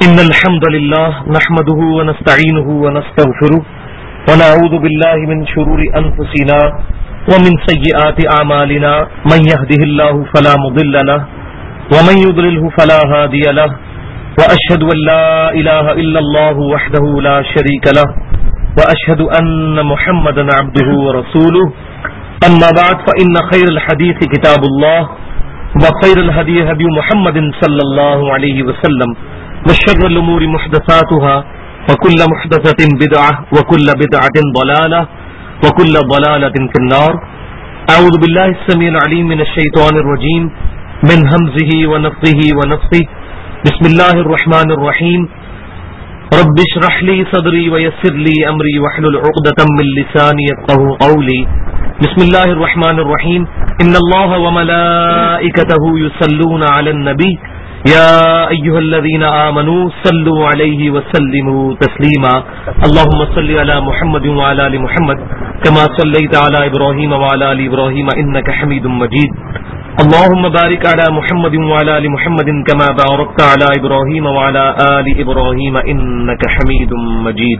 إن الحمد لله نحمده ونستعينه ونستغفره ونعوذ بالله من شرور أنفسنا ومن سيئات أعمالنا من يهده الله فلا مضل له ومن يضلله فلا هادي له وأشهد أن لا إله إلا الله وحده لا شريك له وأشهد أن محمدا عبده ورسوله أما بعد فإن خير الحديث كتاب الله وخير الهدي هدي محمد صلى الله عليه وسلم وشر الأمور محدثاتها وكل محدثة بدعة وكل بدعة ضلالة وكل ضلالة في النار. أعوذ بالله السميع العليم من الشيطان الرجيم من همزه ونفثه ونفثه. بسم الله الرحمن الرحيم. رب اشرح لي صدري ويسر لي أمري واحلل عقدة من لساني يفقهوا قولي. بسم الله الرحمن الرحيم. إن الله وملائكته يصلون على النبي يا أيها الذين آمنوا صلوا عليه وسلموا تسليما. اللهم صل على محمد وعلى آل محمد كما صليت على إبراهيم وعلى آل إبراهيم إنك حميد مجيد. اللهم بارك على محمد وعلى آل محمد كما باركت على إبراهيم وعلى آل إبراهيم إنك حميد مجيد.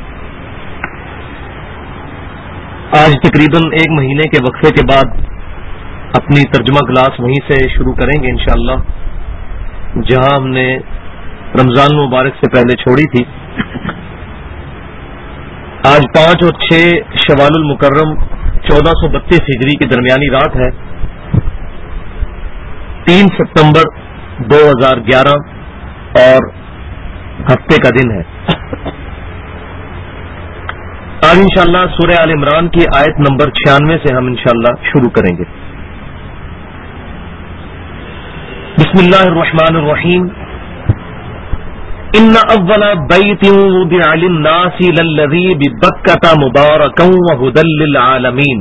آج تقریباً ایک مہینے کے وقفے کے بعد اپنی ترجمہ کلاس وہیں سے شروع کریں گے انشاءاللہ، جہاں ہم نے رمضان مبارک سے پہلے چھوڑی تھی. آج 5 اور 6 شوال المکرم 1432 ہجری کی درمیانی رات ہے، 3 ستمبر 2011 اور ہفتے کا دن ہے. آج انشاءاللہ سورہ آل عمران کی آیت نمبر 96 سے ہم انشاءاللہ شروع کریں گے. بسم اللہ الرحمن الرحیم. ان اول بیت وضع للناس للذی ببکۃ مبارکا وہدی للعالمین.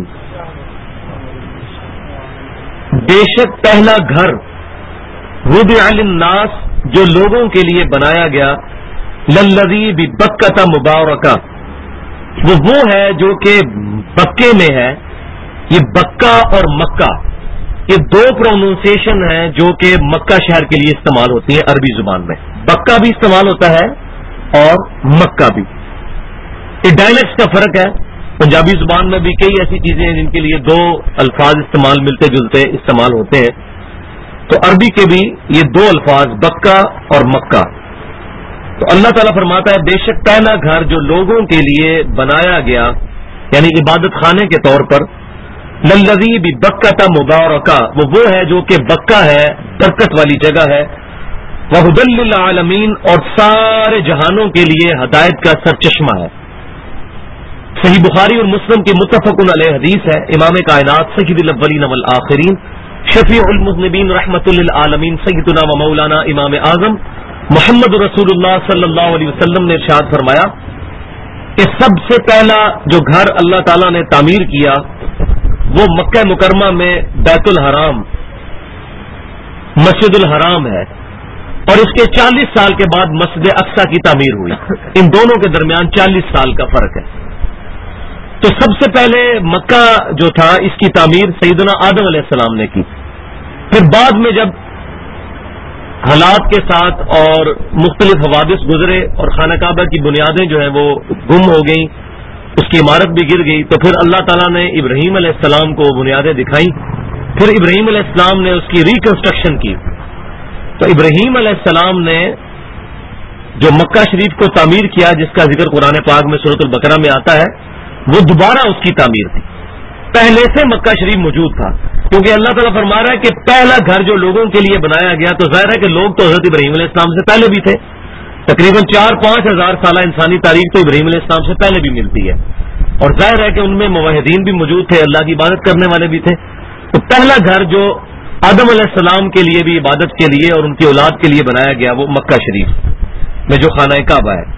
بے شک پہلا گھر وضع للناس جو لوگوں کے لیے بنایا گیا، للذی ببکۃ مبارکا وہ ہے جو کہ بکے میں ہے. یہ بکہ اور مکہ یہ 2 پروننسیشن ہیں جو کہ مکہ شہر کے لیے استعمال ہوتی ہیں عربی زبان میں. بکہ بھی استعمال ہوتا ہے اور مکہ بھی. یہ ڈائلیکٹس کا فرق ہے. پنجابی زبان میں بھی کئی ایسی چیزیں ہیں جن کے لیے 2 الفاظ استعمال ملتے جلتے استعمال ہوتے ہیں، تو عربی کے بھی یہ 2 الفاظ بکہ اور مکہ. تو اللہ تعالیٰ فرماتا ہے بے شک پہلا گھر جو لوگوں کے لیے بنایا گیا یعنی عبادت خانے کے طور پر، للذی ببکۃ مبارکہ وہ ہے جو کہ بکہ ہے، برکت والی جگہ ہے، وہدی للعالمین اور سارے جہانوں کے لیے ہدایت کا سرچشمہ ہے. صحیح بخاری اور مسلم کی متفق علیہ حدیث ہے. امام کائنات سید الاولین والآخرین شفیع المذنبین رحمۃ للعالمین سیدنا و مولانا امام اعظم محمد رسول اللہ صلی اللہ علیہ وسلم نے ارشاد فرمایا کہ سب سے پہلا جو گھر اللہ تعالیٰ نے تعمیر کیا وہ مکہ مکرمہ میں بیت الحرام مسجد الحرام ہے، اور اس کے 40 سال کے بعد مسجد اقصی کی تعمیر ہوئی. ان دونوں کے درمیان 40 سال کا فرق ہے. تو سب سے پہلے مکہ جو تھا اس کی تعمیر سیدنا آدم علیہ السلام نے کی. پھر بعد میں جب حالات کے ساتھ اور مختلف حوادث گزرے اور خانہ کعبہ کی بنیادیں جو ہیں وہ گم ہو گئیں، اس کی عمارت بھی گر گئی، تو پھر اللہ تعالیٰ نے ابراہیم علیہ السلام کو بنیادیں دکھائیں. پھر ابراہیم علیہ السلام نے اس کی ریکنسٹرکشن کی. تو ابراہیم علیہ السلام نے جو مکہ شریف کو تعمیر کیا جس کا ذکر قرآن پاک میں سورۃ البقرہ میں آتا ہے، وہ دوبارہ اس کی تعمیر تھی. پہلے سے مکہ شریف موجود تھا، کیونکہ اللہ تعالیٰ فرما رہا ہے کہ پہلا گھر جو لوگوں کے لیے بنایا گیا، تو ظاہر ہے کہ لوگ تو حضرت ابراہیم علیہ السلام سے پہلے بھی تھے. تقریباً 4-5 ہزار سالہ انسانی تاریخ تو ابراہیم علیہ السلام سے پہلے بھی ملتی ہے، اور ظاہر ہے کہ ان میں موحدین بھی موجود تھے، اللہ کی عبادت کرنے والے بھی تھے. تو پہلا گھر جو آدم علیہ السلام کے لیے بھی عبادت کے لیے اور ان کی اولاد کے لیے بنایا گیا وہ مکہ شریف میں جو خانہ کعبہ ہے.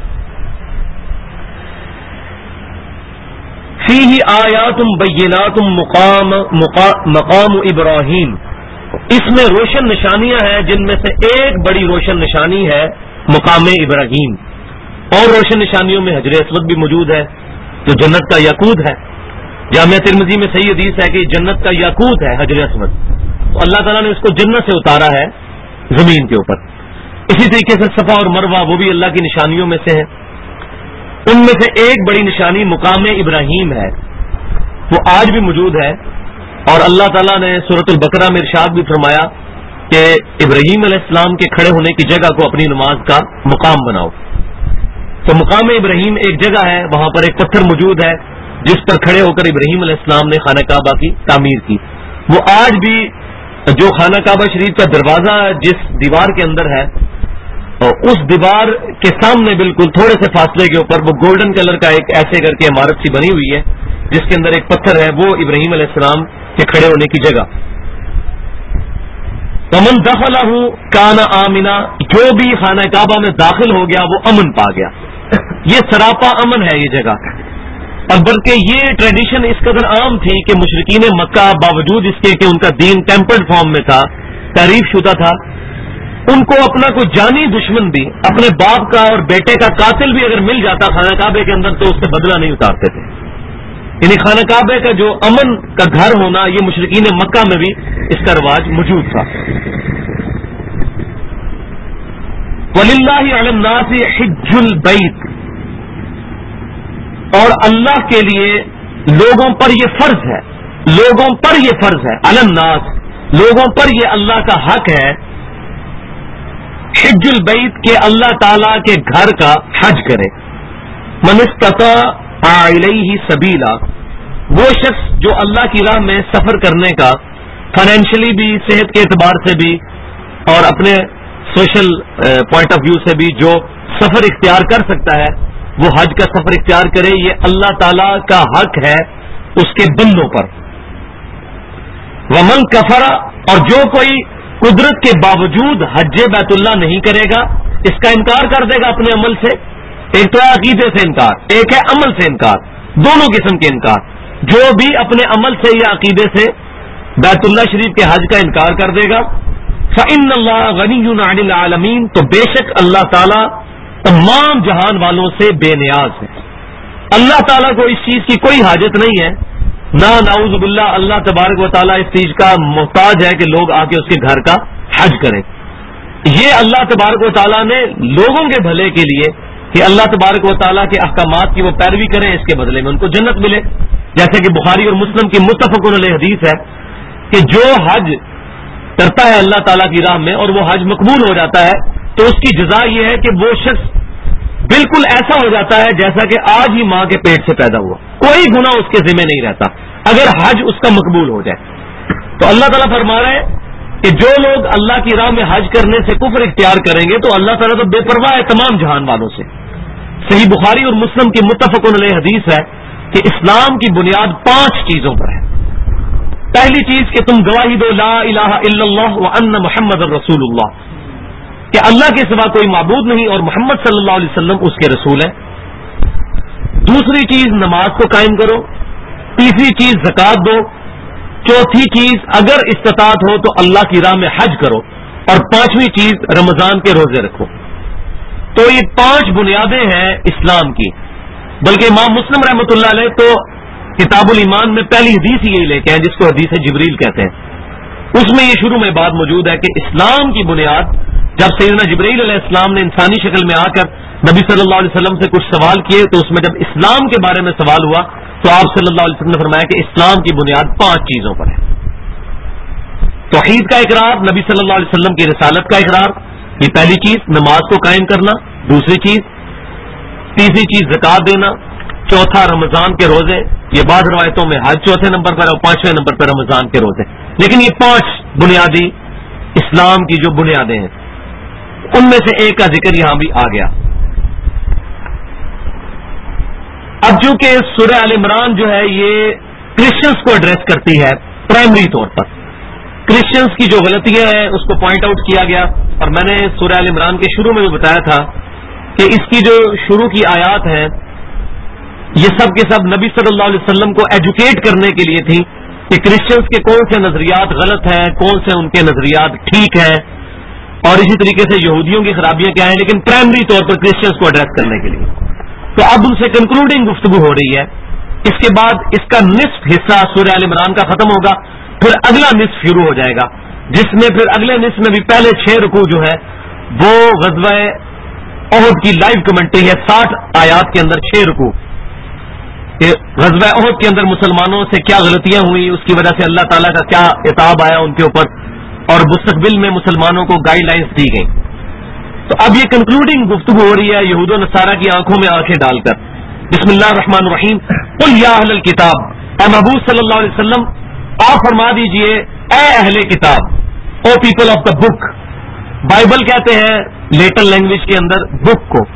فیہ آیات بینات مقام ابراہیم. اس میں روشن نشانیاں ہیں جن میں سے ایک بڑی روشن نشانی ہے مقام ابراہیم، اور روشن نشانیوں میں حجر اسود بھی موجود ہے جو جنت کا یاقوت ہے. جامعہ ترمذی میں صحیح حدیث ہے کہ جنت کا یاقوت ہے حجر اسود. تو اللہ تعالیٰ نے اس کو جنت سے اتارا ہے زمین کے اوپر. اسی طریقے سے صفا اور مروہ وہ بھی اللہ کی نشانیوں میں سے ہیں. ان میں سے ایک بڑی نشانی مقام ابراہیم ہے، وہ آج بھی موجود ہے. اور اللہ تعالیٰ نے سورۃ البقرہ میں ارشاد بھی فرمایا کہ ابراہیم علیہ السلام کے کھڑے ہونے کی جگہ کو اپنی نماز کا مقام بناؤ. تو مقام ابراہیم ایک جگہ ہے، وہاں پر ایک پتھر موجود ہے جس پر کھڑے ہو کر ابراہیم علیہ السلام نے خانہ کعبہ کی تعمیر کی. وہ آج بھی جو خانہ کعبہ شریف کا دروازہ جس دیوار کے اندر ہے، اس دیوار کے سامنے بالکل تھوڑے سے فاصلے کے اوپر وہ گولڈن کلر کا ایک ایسے کر کے عمارت سی بنی ہوئی ہے جس کے اندر ایک پتھر ہے، وہ ابراہیم علیہ السلام کے کھڑے ہونے کی جگہ. ومن دخلہ کان آمنا، جو بھی خانہ کعبہ میں داخل ہو گیا وہ امن پا گیا. یہ سراپا امن ہے یہ جگہ. اور بلکہ یہ ٹریڈیشن اس قدر عام تھی کہ مشرکین مکہ باوجود اس کے کہ ان کا دین ٹیمپرڈ فارم میں تھا، تعریف شدہ تھا، ان کو اپنا کوئی جانی دشمن بھی، اپنے باپ کا اور بیٹے کا قاتل بھی اگر مل جاتا خانہ کعبے کے اندر تو اس سے بدلہ نہیں اتارتے تھے. یعنی خانہ کعبے کا جو امن کا گھر ہونا، یہ مشرکین مکہ میں بھی اس کا رواج موجود تھا. وَلِلَّهِ عَلَى النَّاسِ حِجُّ الْبَيْتِ، اور اللہ کے لیے لوگوں پر یہ فرض ہے، لوگوں پر یہ فرض ہے، علی الناس، لوگوں پر یہ اللہ کا حق ہے، حج البیت کہ اللہ تعالی کے گھر کا حج کرے. من استطاع الیہ سبیلا، وہ شخص جو اللہ کی راہ میں سفر کرنے کا فائنینشلی بھی، صحت کے اعتبار سے بھی اور اپنے سوشل پوائنٹ آف ویو سے بھی جو سفر اختیار کر سکتا ہے وہ حج کا سفر اختیار کرے. یہ اللہ تعالی کا حق ہے اس کے بندوں پر. ومن کفر، اور جو کوئی قدرت کے باوجود حج بیت اللہ نہیں کرے گا، اس کا انکار کر دے گا اپنے عمل سے. ایک تو ہے عقیدے سے انکار، ایک ہے عمل سے انکار، دونوں قسم کے انکار. جو بھی اپنے عمل سے یا عقیدے سے بیت اللہ شریف کے حج کا انکار کر دے گا، فإن اللہ غنی عن العالمین، تو بے شک اللہ تعالی تمام جہان والوں سے بے نیاز ہے. اللہ تعالیٰ کو اس چیز کی کوئی حاجت نہیں ہے، نہ نعوذ باللہ اللہ تبارک و تعالیٰ اس چیز کا محتاج ہے کہ لوگ آ کے اس کے گھر کا حج کریں. یہ اللہ تبارک و تعالیٰ نے لوگوں کے بھلے کے لیے کہ اللہ تبارک و تعالیٰ کے احکامات کی وہ پیروی کریں، اس کے بدلے میں ان کو جنت ملے. جیسے کہ بخاری اور مسلم کی متفق علیہ حدیث ہے کہ جو حج کرتا ہے اللہ تعالیٰ کی راہ میں اور وہ حج مقبول ہو جاتا ہے تو اس کی جزا یہ ہے کہ وہ شخص بالکل ایسا ہو جاتا ہے جیسا کہ آج ہی ماں کے پیٹ سے پیدا ہوا، کوئی گناہ اس کے ذمہ نہیں رہتا اگر حج اس کا مقبول ہو جائے. تو اللہ تعالیٰ فرما رہے ہیں کہ جو لوگ اللہ کی راہ میں حج کرنے سے کفر اختیار کریں گے تو اللہ تعالیٰ تو بے پرواہ ہے تمام جہان والوں سے. صحیح بخاری اور مسلم کی متفق علیہ حدیث ہے کہ اسلام کی بنیاد 5 چیزوں پر ہے. پہلی چیز کہ تم گواہی دو لا الہ الا اللہ وان محمد الرسول اللہ، کہ اللہ کے سوا کوئی معبود نہیں اور محمد صلی اللہ علیہ وسلم اس کے رسول ہیں. دوسری چیز نماز کو قائم کرو. تیسری چیز زکوٰۃ دو. چوتھی چیز اگر استطاعت ہو تو اللہ کی راہ میں حج کرو. اور پانچویں چیز رمضان کے روزے رکھو. تو یہ 5 بنیادیں ہیں اسلام کی. بلکہ امام مسلم رحمۃ اللہ علیہ تو کتاب الایمان میں پہلی حدیث ہی یہی لے کے ہیں جس کو حدیث جبریل کہتے ہیں. اس میں یہ شروع میں بات موجود ہے کہ اسلام کی بنیاد جب سیدنا جبرائیل علیہ السلام نے انسانی شکل میں آ کر نبی صلی اللہ علیہ وسلم سے کچھ سوال کیے تو اس میں جب اسلام کے بارے میں سوال ہوا تو آپ صلی اللہ علیہ وسلم نے فرمایا کہ اسلام کی بنیاد 5 چیزوں پر ہے. توحید کا اقرار، نبی صلی اللہ علیہ وسلم کی رسالت کا اقرار، یہ پہلی چیز. نماز کو قائم کرنا دوسری چیز. تیسری چیز زکوٰۃ دینا. چوتھا رمضان کے روزے، یہ بعض روایتوں میں حج چوتھے نمبر پر اور 5ویں نمبر پر رمضان کے روزے. لیکن یہ 5 بنیادی اسلام کی جو بنیادیں ہیں ان میں سے ایک کا ذکر یہاں بھی آ گیا. اب چونکہ سورہ آل عمران جو ہے یہ کرسچنس کو ایڈریس کرتی ہے پرائمری طور پر، کرسچنس کی جو غلطیاں ہیں اس کو پوائنٹ آؤٹ کیا گیا. اور میں نے سورہ آل عمران کے شروع میں بھی بتایا تھا کہ اس کی جو شروع کی آیات ہیں یہ سب کے سب نبی صلی اللہ علیہ وسلم کو ایجوکیٹ کرنے کے لیے تھی کہ کرسچنس کے کون سے نظریات غلط ہیں، کون سے ان کے نظریات ٹھیک ہیں، اور اسی طریقے سے یہودیوں کی خرابیاں کیا ہیں، لیکن پرائمری طور پر کرسچنس کو ایڈریس کرنے کے لیے. تو اب ان سے کنکلوڈنگ گفتگو ہو رہی ہے. اس کے بعد اس کا نصف حصہ سورہ آل عمران کا ختم ہوگا، پھر اگلا نصف شروع ہو جائے گا جس میں پھر اگلے نصف میں بھی پہلے 6 رکوع جو ہے وہ غزوہ احد کی لائیو کمنٹری ہے 60 آیات کے اندر 6 رکوع کہ غزوہ احد کے اندر مسلمانوں سے کیا غلطیاں ہوئی، اس کی وجہ سے اللہ تعالیٰ کا کیا عتاب آیا ان کے اوپر، اور مستقبل میں مسلمانوں کو گائیڈ لائنس دی گئیں. تو اب یہ کنکلوڈنگ گفتگو ہو رہی ہے یہود و نصارہ کی آنکھوں میں آنکھیں ڈال کر. بسم اللہ الرحمن الرحیم. قل یا اہل الکتاب، اے محبوب صلی اللہ علیہ وسلم آپ فرما دیجئے اے اہل کتاب، O people of the book. Bible کہتے ہیں لیٹن لینگویج کے اندر بک کو،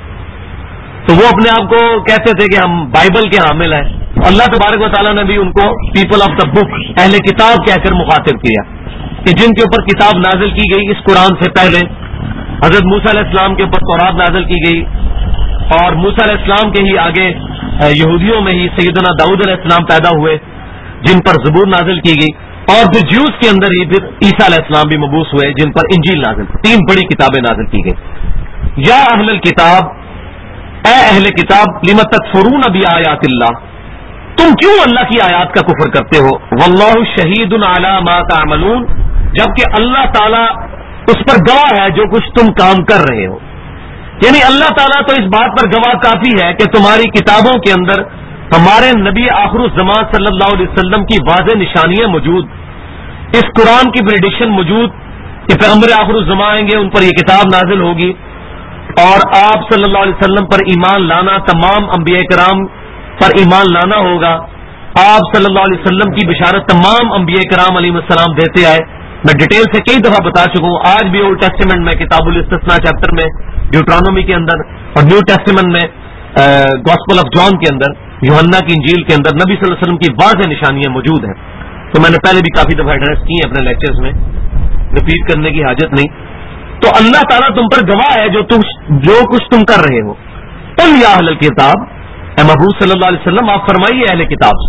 تو وہ اپنے آپ کو کہتے تھے کہ ہم بائبل کے حامل ہیں. اللہ تبارک و تعالیٰ نے بھی ان کو پیپل آف دا بک، اہل کتاب کہہ کر مخاطب کیا کہ جن کے اوپر کتاب نازل کی گئی اس قرآن سے پہلے. حضرت موسیٰ علیہ السلام کے اوپر تورات نازل کی گئی، اور موسیٰ علیہ السلام کے ہی آگے یہودیوں میں ہی سیدنا داؤد علیہ السلام پیدا ہوئے جن پر زبور نازل کی گئی، اور پھر جیوز کے اندر ہی پھر عیسیٰ علیہ السلام بھی مبعوث ہوئے جن پر انجیل نازل، 3 بڑی کتابیں نازل کی گئی. یا اہل الکتاب، اے اہل کتاب، لم تکفرون بآیات اللہ، تم کیوں اللہ کی آیات کا کفر کرتے ہو. واللہ شہید علی ما تعملون، جبکہ اللہ تعالی اس پر گواہ ہے جو کچھ تم کام کر رہے ہو. یعنی اللہ تعالیٰ تو اس بات پر گواہ کافی ہے کہ تمہاری کتابوں کے اندر ہمارے نبی آخر الزمان صلی اللہ علیہ وسلم کی واضح نشانیاں موجود، اس قرآن کی پریڈکشن موجود کہ پیغمبر آخر الزمان آئیں گے، ان پر یہ کتاب نازل ہوگی، اور آپ صلی اللہ علیہ وسلم پر ایمان لانا، تمام انبیاء کرام پر ایمان لانا ہوگا. آپ صلی اللہ علیہ وسلم کی بشارت تمام انبیاء کرام علیہ السلام دیتے آئے. میں ڈیٹیل سے کئی دفعہ بتا چکا ہوں، آج بھی اولڈ ٹیسٹیمنٹ میں کتاب الاستثناء چیپٹر میں، ڈیوٹرانومی کے اندر، اور نیو ٹیسٹیمنٹ میں گاسپل آف جان کے اندر، یوحنا کی انجیل کے اندر نبی صلی اللہ علیہ وسلم کی واضح نشانیاں موجود ہیں. تو میں نے پہلے بھی کافی دفعہ ایڈریس کی ہیں اپنے لیکچرز میں، ریپیٹ کرنے کی حاجت نہیں. تو اللہ تعالیٰ تم پر گواہ ہے جو کچھ تم کر رہے ہو. قل یا اہل الکتاب، اے محبوب صلی اللہ علیہ وسلم آپ فرمائیے اہل کتاب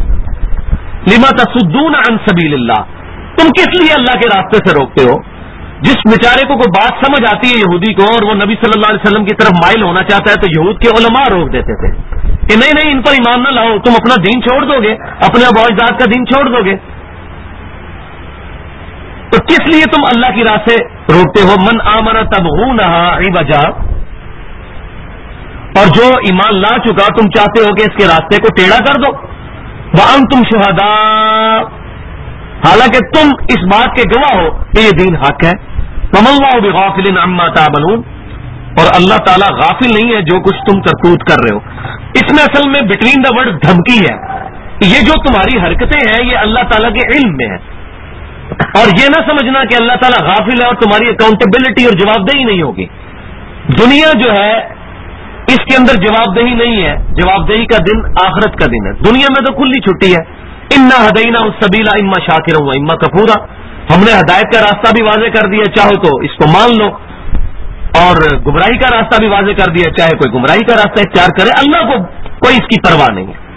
سے، لما تصدون عن سبیل اللہ، تم کس لیے اللہ کے راستے سے روکتے ہو. جس بیچارے کو کوئی بات سمجھ آتی ہے یہودی کو اور وہ نبی صلی اللہ علیہ وسلم کی طرف مائل ہونا چاہتا ہے تو یہود کے علماء روک دیتے تھے کہ نہیں ان پر ایمان نہ لاؤ، تم اپنا دین چھوڑ دو گے، اپنے آباء اجداد کا دین چھوڑ دو گے. تو کس لیے تم اللہ کی راہ سے روکتے ہو. من آمن تبغونہا عوجا، اور جو ایمان لا چکا تم چاہتے ہو کہ اس کے راستے کو ٹیڑھا کر دو. وانتم شہداء، حالانکہ تم اس بات کے گواہ ہو کہ یہ دین حق ہے. وما اللہ بغافل عما تعملون، اور اللہ تعالیٰ غافل نہیں ہے جو کچھ تم کرتوت کر رہے ہو. اس میں اصل میں بٹوین دا ورڈ دھمکی ہے. یہ جو تمہاری حرکتیں ہیں یہ اللہ تعالیٰ کے علم میں ہے، اور یہ نہ سمجھنا کہ اللہ تعالیٰ غافل ہے اور تمہاری اکاؤنٹیبلٹی اور جواب دہی نہیں ہوگی. دنیا جو ہے اس کے اندر جواب دہی نہیں ہے. جواب دہی کا دن آخرت کا دن ہے. دنیا میں تو کھلی چھٹی ہے. انا ہدینا السبیل اما شاکرا و اما کفورا، ہم نے ہدایت کا راستہ بھی واضح کر دیا، چاہو تو اس کو مان لو، اور گمراہی کا راستہ بھی واضح کر دیا، چاہے کوئی گمراہی کا راستہ اختیار کرے. اللہ کو کوئی اس کی پرواہ نہیں ہے.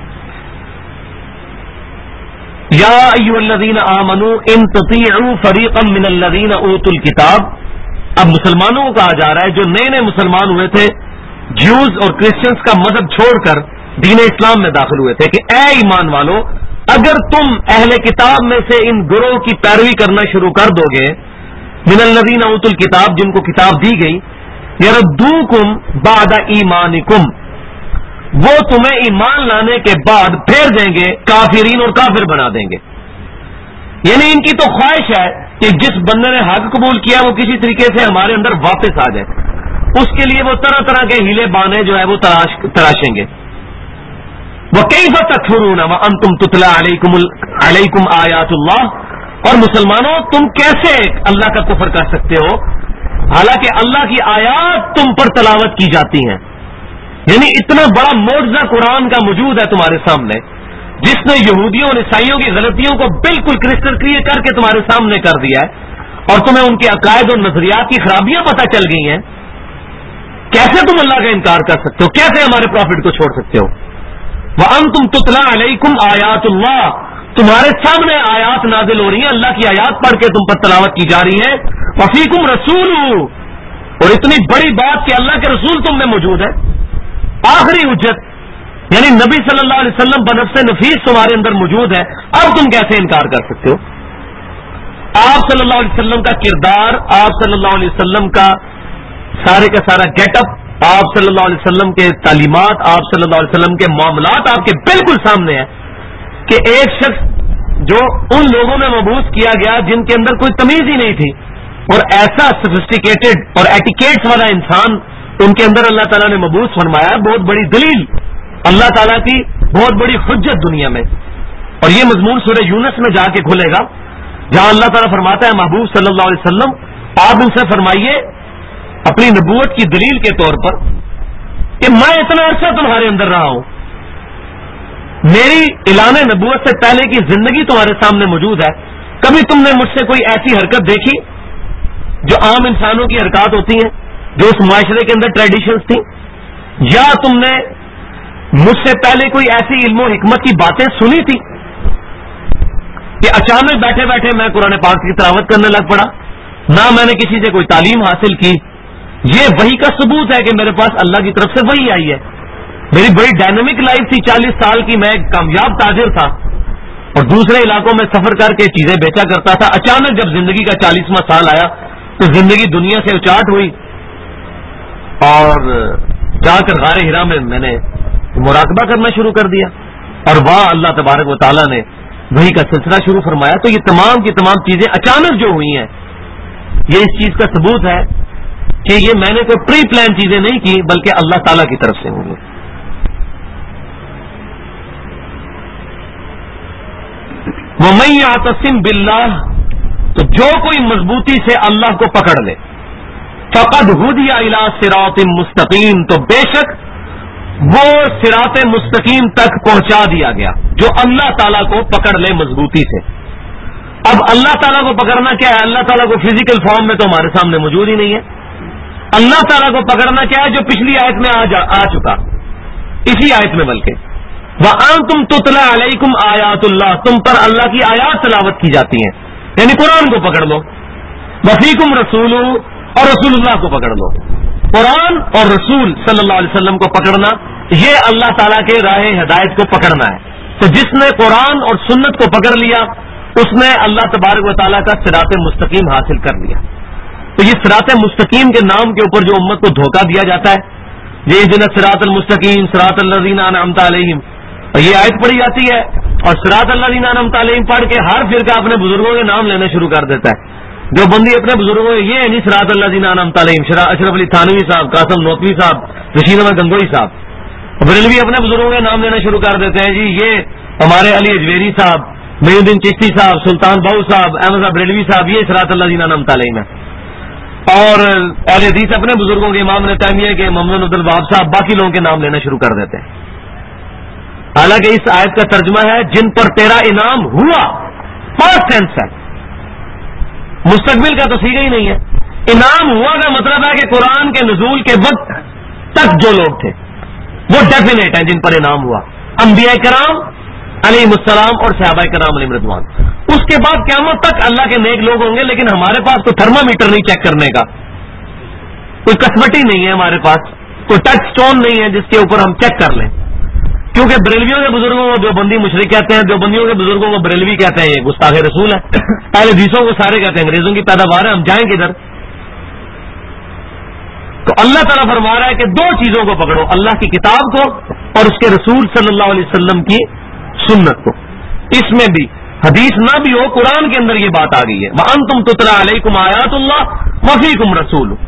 یا ایھا الذین آمنوا ان تطیعوا فریقا من الذین اوتوا الکتاب، اب مسلمانوں کو کہا جا رہا ہے جو نئے مسلمان ہوئے تھے، جیوز اور کرسچنز کا مذہب چھوڑ کر دین اسلام میں داخل ہوئے تھے، کہ اے ایمان والو اگر تم اہل کتاب میں سے ان گروہ کی پیروی کرنا شروع کر دو گے، من الذین اوتوا الکتاب، جن کو کتاب دی گئی، یردوکم بعد ایمانکم، وہ تمہیں ایمان لانے کے بعد پھیر دیں گے کافرین، اور کافر بنا دیں گے. یعنی ان کی تو خواہش ہے کہ جس بندے نے حق قبول کیا وہ کسی طریقے سے ہمارے اندر واپس آ جائے. اس کے لیے وہ طرح طرح کے ہیلے بانے جو ہے وہ تراشیں گے. وَكَيْفَ تَكْفُرُونَ وَأَنْتُمْ تُتْلَى عَلَيْكُمْ آیَاتُ اللَّهِ، اور مسلمانوں تم کیسے اللہ کا کفر کر سکتے ہو حالانکہ اللہ کی آیات تم پر تلاوت کی جاتی ہیں. یعنی اتنا بڑا معجزہ قرآن کا موجود ہے تمہارے سامنے، جس نے یہودیوں اور عیسائیوں کی غلطیوں کو بالکل کرسٹل کلیئر کر کے تمہارے سامنے کر دیا ہے، اور تمہیں ان کے عقائد اور نظریات کی خرابیاں پتہ چل گئی ہیں. کیسے تم اللہ کا انکار کر سکتے ہو؟ کیسے ہمارے پروفٹ کو چھوڑ سکتے ہو؟ وَأَنْتُمْ تُتْلَى عَلَيْكُمْ آیَاتُ اللَّهِ، تمہارے سامنے آیات نازل ہو رہی ہیں، اللہ کی آیات پڑھ کے تم پر تلاوت کی جا رہی ہے. وَفِيكُمْ رَسُولُهُ، اور اتنی بڑی بات کہ اللہ کے رسول تم میں موجود ہے. آخری حجت یعنی نبی صلی اللہ علیہ وسلم بنفس نفیس تمہارے اندر موجود ہے. اب تم کیسے انکار کر سکتے ہو؟ آپ آپ صلی اللہ علیہ وسلم کا کردار، آپ صلی اللہ علیہ وسلم کا سارا گیٹ اپ، آپ صلی اللہ علیہ وسلم کے تعلیمات، آپ صلی اللہ علیہ وسلم کے معاملات آپ کے بالکل سامنے ہیں کہ ایک شخص جو ان لوگوں میں مبعوث کیا گیا جن کے اندر کوئی تمیز ہی نہیں تھی، اور ایسا سفسٹیکیٹڈ اور ایٹیکیٹس والا انسان ان کے اندر اللہ تعالیٰ نے مبعوث فرمایا، بہت بڑی دلیل، اللہ تعالیٰ کی بہت بڑی حجت دنیا میں۔ اور یہ مضمون سورہ یونس میں جا کے کھلے گا جہاں اللہ تعالیٰ فرماتا ہے محبوب صلی اللہ علیہ وسلم آپ ان سے فرمائیے اپنی نبوت کی دلیل کے طور پر کہ میں اتنا عرصہ تمہارے اندر رہا ہوں، میری اعلان نبوت سے پہلے کی زندگی تمہارے سامنے موجود ہے، کبھی تم نے مجھ سے کوئی ایسی حرکت دیکھی جو عام انسانوں کی حرکات ہوتی ہیں، جو اس معاشرے کے اندر ٹریڈیشنز تھیں، یا تم نے مجھ سے پہلے کوئی ایسی علم و حکمت کی باتیں سنی تھی کہ اچانک بیٹھے بیٹھے میں قرآن پاک کی تلاوت کرنے لگ پڑا؟ نہ میں نے کسی سے کوئی تعلیم حاصل کی، یہ وحی کا ثبوت ہے کہ میرے پاس اللہ کی طرف سے وحی آئی ہے۔ میری بڑی ڈائنامک لائف تھی، 40 سال کی، میں ایک کامیاب تاجر تھا اور دوسرے علاقوں میں سفر کر کے چیزیں بیچا کرتا تھا۔ اچانک جب زندگی کا 40واں سال آیا تو زندگی دنیا سے اچاٹ ہوئی اور جا کر غار ہرا میں نے مراقبہ کرنا شروع کر دیا، اور وہاں اللہ تبارک و تعالیٰ نے وحی کا سلسلہ شروع فرمایا۔ تو یہ تمام کی تمام چیزیں اچانک جو ہوئی ہیں، یہ اس چیز کا ثبوت ہے کہ یہ میں نے کوئی پری پلان چیزیں نہیں کی، بلکہ اللہ تعالیٰ کی طرف سے ہوئی۔ وَمَن يَعْتَصِم بِاللَّهِ، تو جو کوئی مضبوطی سے اللہ کو پکڑ لے، فَقَدْ هُدِيَ إِلَىٰ صِرَاطٍ مُسْتَقِيمٍ، تو بے شک وہ صراط مستقیم تک پہنچا دیا گیا جو اللہ تعالیٰ کو پکڑ لے مضبوطی سے۔ اب اللہ تعالیٰ کو پکڑنا کیا ہے؟ اللہ تعالیٰ کو فزیکل فارم میں تو ہمارے سامنے موجود ہی نہیں ہے۔ اللہ تعالیٰ کو پکڑنا کیا ہے؟ جو پچھلی آیت میں آ چکا، اسی آیت میں بلکہ وَأَنتُمْ تُتْلَىٰ عَلَيْكُمْ آیَاتُ اللَّهِ، تم پر اللہ کی آیات تلاوت کی جاتی ہیں، یعنی قرآن کو پکڑ لو۔ وَفِيكُمْ رَسُولُهُ، اور رسول اللہ کو پکڑ لو۔ قرآن اور رسول صلی اللہ علیہ وسلم کو پکڑنا، یہ اللہ تعالیٰ کے راہ ہدایت کو پکڑنا ہے۔ تو جس نے قرآن اور سنت کو پکڑ لیا اس نے اللہ تبارک و تعالیٰ کا صراط مستقیم حاصل کر لیا۔ تو یہ صراط مستقیم کے نام کے اوپر جو امت کو دھوکہ دیا جاتا ہے، یہ جن صراط المستقیم صراط الذین انعمت علیہم، یہ آیت پڑھی جاتی ہے اور صراط الذین انعمت علیہم پڑھ کے ہر فرقہ اپنے بزرگوں کے نام لینا شروع کر دیتا ہے۔ جو بندی اپنے بزرگوں یہ نہیں صراط الذین انعمت علیہم، اشرف علی تھانوی صاحب، قاسم نوتوی صاحب، رشید احمد گنگوئی صاحب، بریلوی اپنے بزرگوں کے نام لینا شروع کر دیتے ہیں، جی یہ ہمارے علی اجویری صاحب، محی الدین چشتی صاحب، سلطان باؤ صاحب، احمد صاحب بریلوی صاحب، یہ صراط الذین انعمت علیہم ہے۔ اور اہل حدیث اپنے بزرگوں کے امام ابن تیمیہ کے، محمد عبد الوہاب صاحب، باقی لوگوں کے نام لینا شروع کر دیتے ہیں۔ حالانکہ اس آیت کا ترجمہ ہے جن پر تیرا انعام ہوا، پاسٹ ٹینس ہے، مستقبل کا تو صیغہ ہی نہیں ہے۔ انعام ہوا کا مطلب ہے کہ قرآن کے نزول کے وقت تک جو لوگ تھے وہ ڈیفینیٹ ہیں جن پر انعام ہوا، انبیاء کرام علیہ السلام اور صحابہ کرام علیہ رضوان۔ اس کے بعد قیامت تک اللہ کے نیک لوگ ہوں گے، لیکن ہمارے پاس کوئی تھرمامیٹر نہیں چیک کرنے کا، کوئی کسوٹی نہیں ہے ہمارے پاس، کوئی ٹچ سٹون نہیں ہے جس کے اوپر ہم چیک کر لیں، کیونکہ بریلویوں کے بزرگوں کو دیوبندی مشرک کہتے ہیں، دیوبندیوں کے بزرگوں کو بریلوی کہتے ہیں، یہ گستاخ رسول ہے۔ اہل حدیثوں کو سارے کہتے ہیں انگریزوں کی پیداوار ہے، ہم جائیں کدھر؟ تو اللہ تعالیٰ فرما رہا ہے کہ دو چیزوں کو پکڑو، اللہ کی کتاب کو اور اس کے رسول صلی اللہ علیہ وسلم کی سنت کو۔ اس میں بھی حدیث نہ بھی ہو، قرآن کے اندر یہ بات آ گئی ہے، وَأَنتُمْ تُتْلَىٰ عَلَيْكُمْ آیَاتُ اللَّهِ وَفِيكُمْ رَسُولُهُ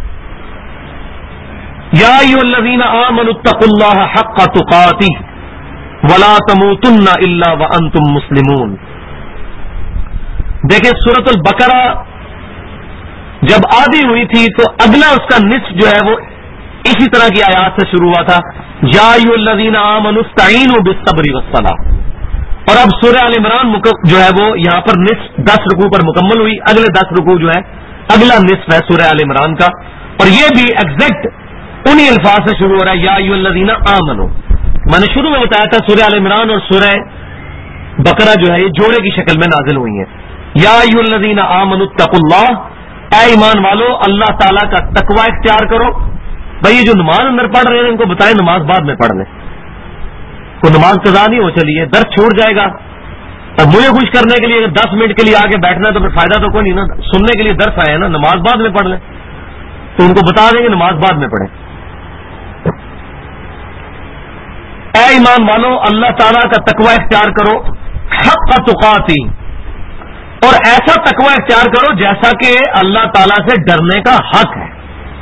یا ایھا الذین آمنوا اتقوا اللہ حق تقاتہ ولا تموتن الا وانتم مسلمون۔ دیکھیں سورۃ البقرہ جب آدھی ہوئی تھی تو اگلا اس کا نصف جو ہے وہ اسی طرح کی آیات سے شروع ہوا تھا، یا ایھا الذین آمنوا استعینوا بالصبر والصلاۃ۔ اور اب سورہ آل عمران جو ہے وہ یہاں پر نصف 10 رکوع پر مکمل ہوئی، اگلے 10 رکوع جو ہے اگلا نصف ہے سورہ آل عمران کا، اور یہ بھی ایگزیکٹ انہی الفاظ سے شروع ہو رہا ہے، یا ایھا الذین آمنوا۔ میں نے شروع میں بتایا تھا سورہ آل عمران اور سورہ بقرہ جو ہے یہ جوڑے کی شکل میں نازل ہوئی ہیں۔ یا ایھا الذین آمنوا اتقوا اللہ، اے ایمان والو اللہ تعالیٰ کا تقوی اختیار کرو۔ بھائی یہ جو نماز اندر پڑھ رہے ہیں ان کو بتائیں نماز بعد میں پڑھ لیں، کوئی نماز قضا نہیں ہو چلی ہے، درس چھوٹ جائے گا، اب مجھے خوش کرنے کے لیے اگر 10 منٹ کے لیے آگے بیٹھنا ہے تو پھر فائدہ تو کوئی نہیں نا. سننے کے لیے درس آئے ہیں نا, نماز بعد میں پڑھ لیں تو ان کو بتا دیں گے نماز بعد میں پڑھیں. اے ایمان والو, اللہ تعالیٰ کا تقوی اختیار کرو حق تقاتی, اور ایسا تقوی اختیار کرو جیسا کہ اللہ تعالیٰ سے ڈرنے کا حق ہے.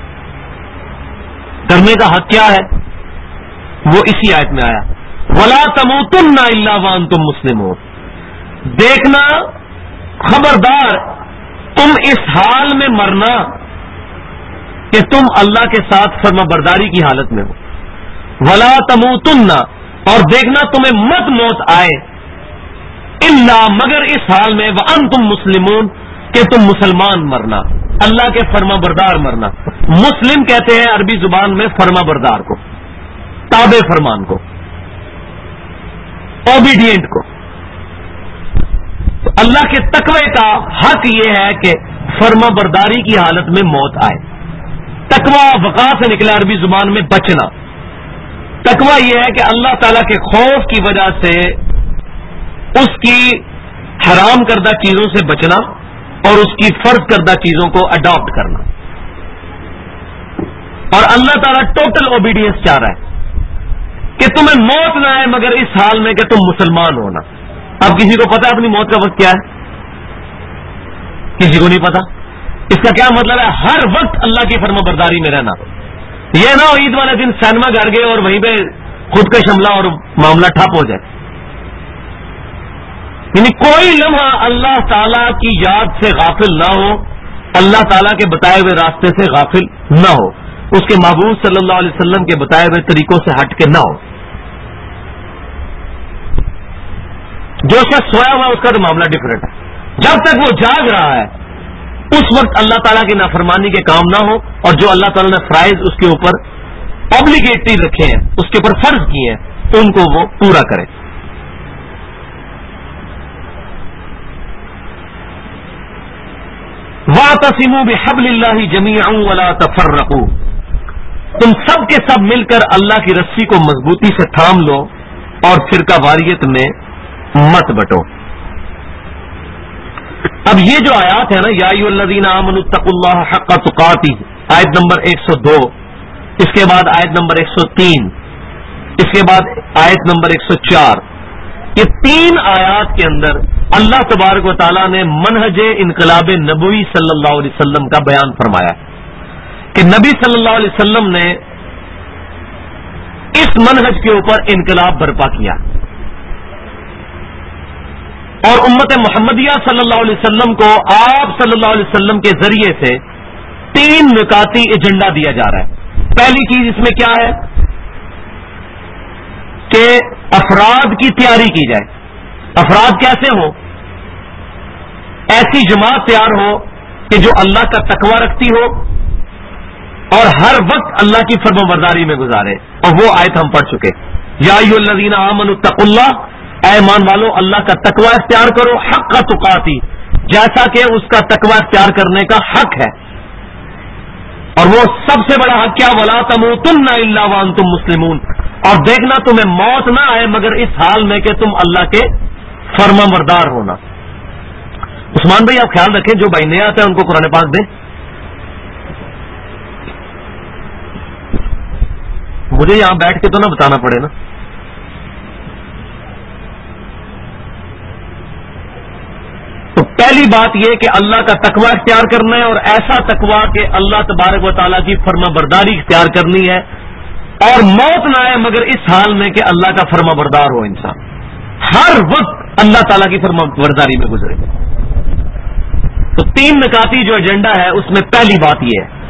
ڈرنے کا حق کیا ہے وہ اسی آیت میں آیا, وَلَا تَمُوتُنَّ إِلَّا وَأَنْتُمْ مُسْلِمُونَ. دیکھنا خبردار تم اس حال میں مرنا کہ تم اللہ کے ساتھ فرما برداری کی حالت میں ہو. وَلَا تَمُوتُنَّ, اور دیکھنا تمہیں مت موت آئے, الا مگر اس حال میں وَأَنْتُمْ مُسْلِمُونَ, کہ تم مسلمان مرنا, اللہ کے فرما بردار مرنا. مسلم کہتے ہیں عربی زبان میں فرما بردار کو, تابع فرمان کو, اوبیڈینٹ کو. تو اللہ کے تقوی کا حق یہ ہے کہ فرما برداری کی حالت میں موت آئے. تقوی وقا سے نکلا عربی زبان میں بچنا. تقوی یہ ہے کہ اللہ تعالی کے خوف کی وجہ سے اس کی حرام کردہ چیزوں سے بچنا اور اس کی فرض کردہ چیزوں کو اڈاپٹ کرنا. اور اللہ تعالیٰ ٹوٹل اوبیڈینس چاہ رہا ہے کہ تمہیں موت نہ آئے مگر اس حال میں کہ تم مسلمان ہونا. اب کسی کو پتا ہے اپنی موت کا وقت کیا ہے؟ کسی کو نہیں پتا. اس کا کیا مطلب ہے؟ ہر وقت اللہ کی فرما برداری میں رہنا. یہ نہ ہو عید والے دن سینما گھر گئے اور وہیں پہ خود کا شملہ اور معاملہ ٹھپ ہو جائے. یعنی کوئی لمحہ اللہ تعالیٰ کی یاد سے غافل نہ ہو, اللہ تعالیٰ کے بتائے ہوئے راستے سے غافل نہ ہو, اس کے محبوب صلی اللہ علیہ وسلم کے بتائے ہوئے طریقوں سے ہٹ کے نہ ہو. جو شخص سویا ہوا اس کا تو معاملہ ڈفرینٹ ہے. جب تک وہ جاگ رہا ہے اس وقت اللہ تعالیٰ کی نافرمانی کے کام نہ ہو, اور جو اللہ تعالیٰ نے فرائض اس کے اوپر اوبلیگیٹری رکھے ہیں, اس کے اوپر فرض کیے ہیں, ان کو وہ پورا کرے. وَاعْتَصِمُوا بِحَبْلِ اللَّهِ جَمِيعًا وَلَا تَفَرَّقُوا. تم سب کے سب مل کر اللہ کی رسی کو مضبوطی سے تھام لو اور فرقہ واریت میں مت بٹو. اب یہ جو آیات ہے نا, یا ایھا الذین آمنوا اتقوا اللہ حق تقاتہ, آیت نمبر 102, اس کے بعد آیت نمبر 103, اس کے بعد آیت نمبر 104, یہ 3 آیات کے اندر اللہ تبارک و تعالیٰ نے منہج انقلاب نبوی صلی اللہ علیہ وسلم کا بیان فرمایا کہ نبی صلی اللہ علیہ وسلم نے اس منہج کے اوپر انقلاب برپا کیا, اور امت محمدیہ صلی اللہ علیہ وسلم کو آپ صلی اللہ علیہ وسلم کے ذریعے سے 3 نکاتی ایجنڈا دیا جا رہا ہے. پہلی چیز اس میں کیا ہے کہ افراد کی تیاری کی جائے. افراد کیسے ہو؟ ایسی جماعت تیار ہو کہ جو اللہ کا تقوی رکھتی ہو اور ہر وقت اللہ کی فرمانبرداری میں گزارے. اور وہ آیت ہم پڑھ چکے, یا ایھا الذین آمنوا اتقوا اللہ, اے ایمان والو اللہ کا تقوی اختیار کرو حق تقاتی, جیسا کہ اس کا تقوی اختیار کرنے کا حق ہے. اور وہ سب سے بڑا حق کیا؟ وَلَا تَمُوتُنَّ إِلَّا وَأَنْتُمْ مُسْلِمُونَ. اور دیکھنا تمہیں موت نہ آئے مگر اس حال میں کہ تم اللہ کے فرما بردار ہونا. عثمان بھائی آپ خیال رکھیں, جو بھائی نئے آتے ہیں ان کو قرآن پاک دیں. مجھے یہاں بیٹھ کے تو نہ بتانا پڑے نا. تو پہلی بات یہ کہ اللہ کا تقوی اختیار کرنا ہے, اور ایسا تقوی کہ اللہ تبارک و تعالیٰ کی فرما برداری اختیار کرنی ہے, اور موت نہ آئے مگر اس حال میں کہ اللہ کا فرما بردار ہو انسان, ہر وقت اللہ تعالیٰ کی فرما برداری میں گزرے. تو 3 نکاتی جو ایجنڈا ہے اس میں پہلی بات یہ ہے.